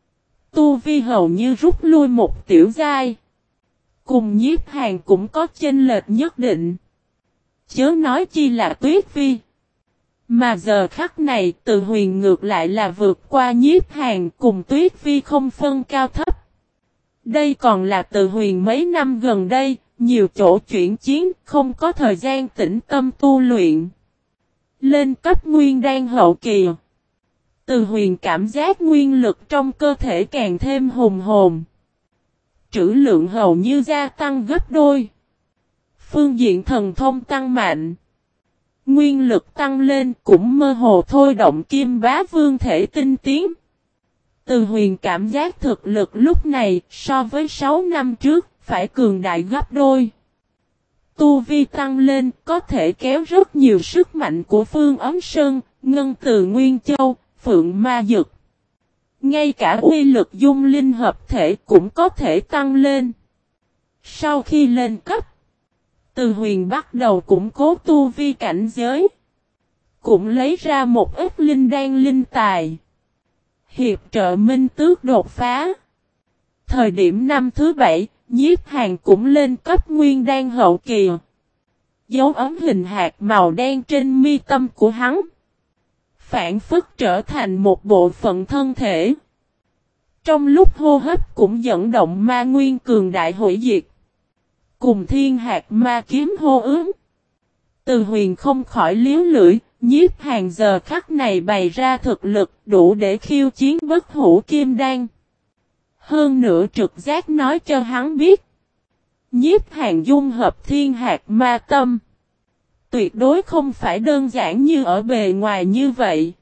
A: tu vi hầu như rút lui một tiểu giai. Cùng Nhiếp Hàn cũng có chênh lệch nhất định. Chớ nói chi là Tuyết Vi. Mà giờ khắc này Từ Huyền ngược lại là vượt qua Nhiếp Hàn cùng Tuyết Vi không phân cao thấp. Đây còn là Từ Huyền mấy năm gần đây, nhiều chỗ chuyển chiến, không có thời gian tĩnh tâm tu luyện. Lên cấp nguyên đan hậu kỳ, Từ Huyền cảm giác nguyên lực trong cơ thể càng thêm hùng hồn. Trữ lượng hầu như gia tăng gấp đôi. Phương diện thần thông tăng mạnh. Nguyên lực tăng lên cũng mơ hồ thôi động Kim Bá Vương thể tinh tiến. Từ Huyền cảm giác thực lực lúc này so với sáu năm trước phải cường đại gấp đôi. Tu vi tăng lên có thể kéo rất nhiều sức mạnh của Phương Ấm Sơn, Ngân Từ Nguyên Châu, Phượng Ma Dực. Ngay cả uy lực dung linh hợp thể cũng có thể tăng lên. Sau khi lên cấp, Từ Huyền bắt đầu củng cố tu vi cảnh giới. Cũng lấy ra một ít linh đan linh tài. Hiệp trợ Minh Tước đột phá. Thời điểm năm thứ bảy, Nhiếp Hàn cũng lên cấp nguyên đan hậu kỳ. Dấu ấm hình hạt màu đen trên mi tâm của hắn phản phất trở thành một bộ phận thân thể. Trong lúc hô hấp cũng dẫn động ma nguyên cường đại hủy diệt. Cùng thiên hạt ma kiếm hô ứng. Từ Huyền không khỏi liếu lưỡi, Nhiếp Hàn giờ khắc này bày ra thực lực đủ để khiêu chiến bất hủ kim đan. Hơn nữa trực giác nói cho hắn biết. Nhiếp Hàn dung hợp thiên hạt ma tâm. Tuyệt đối không phải đơn giản như ở bề ngoài như vậy.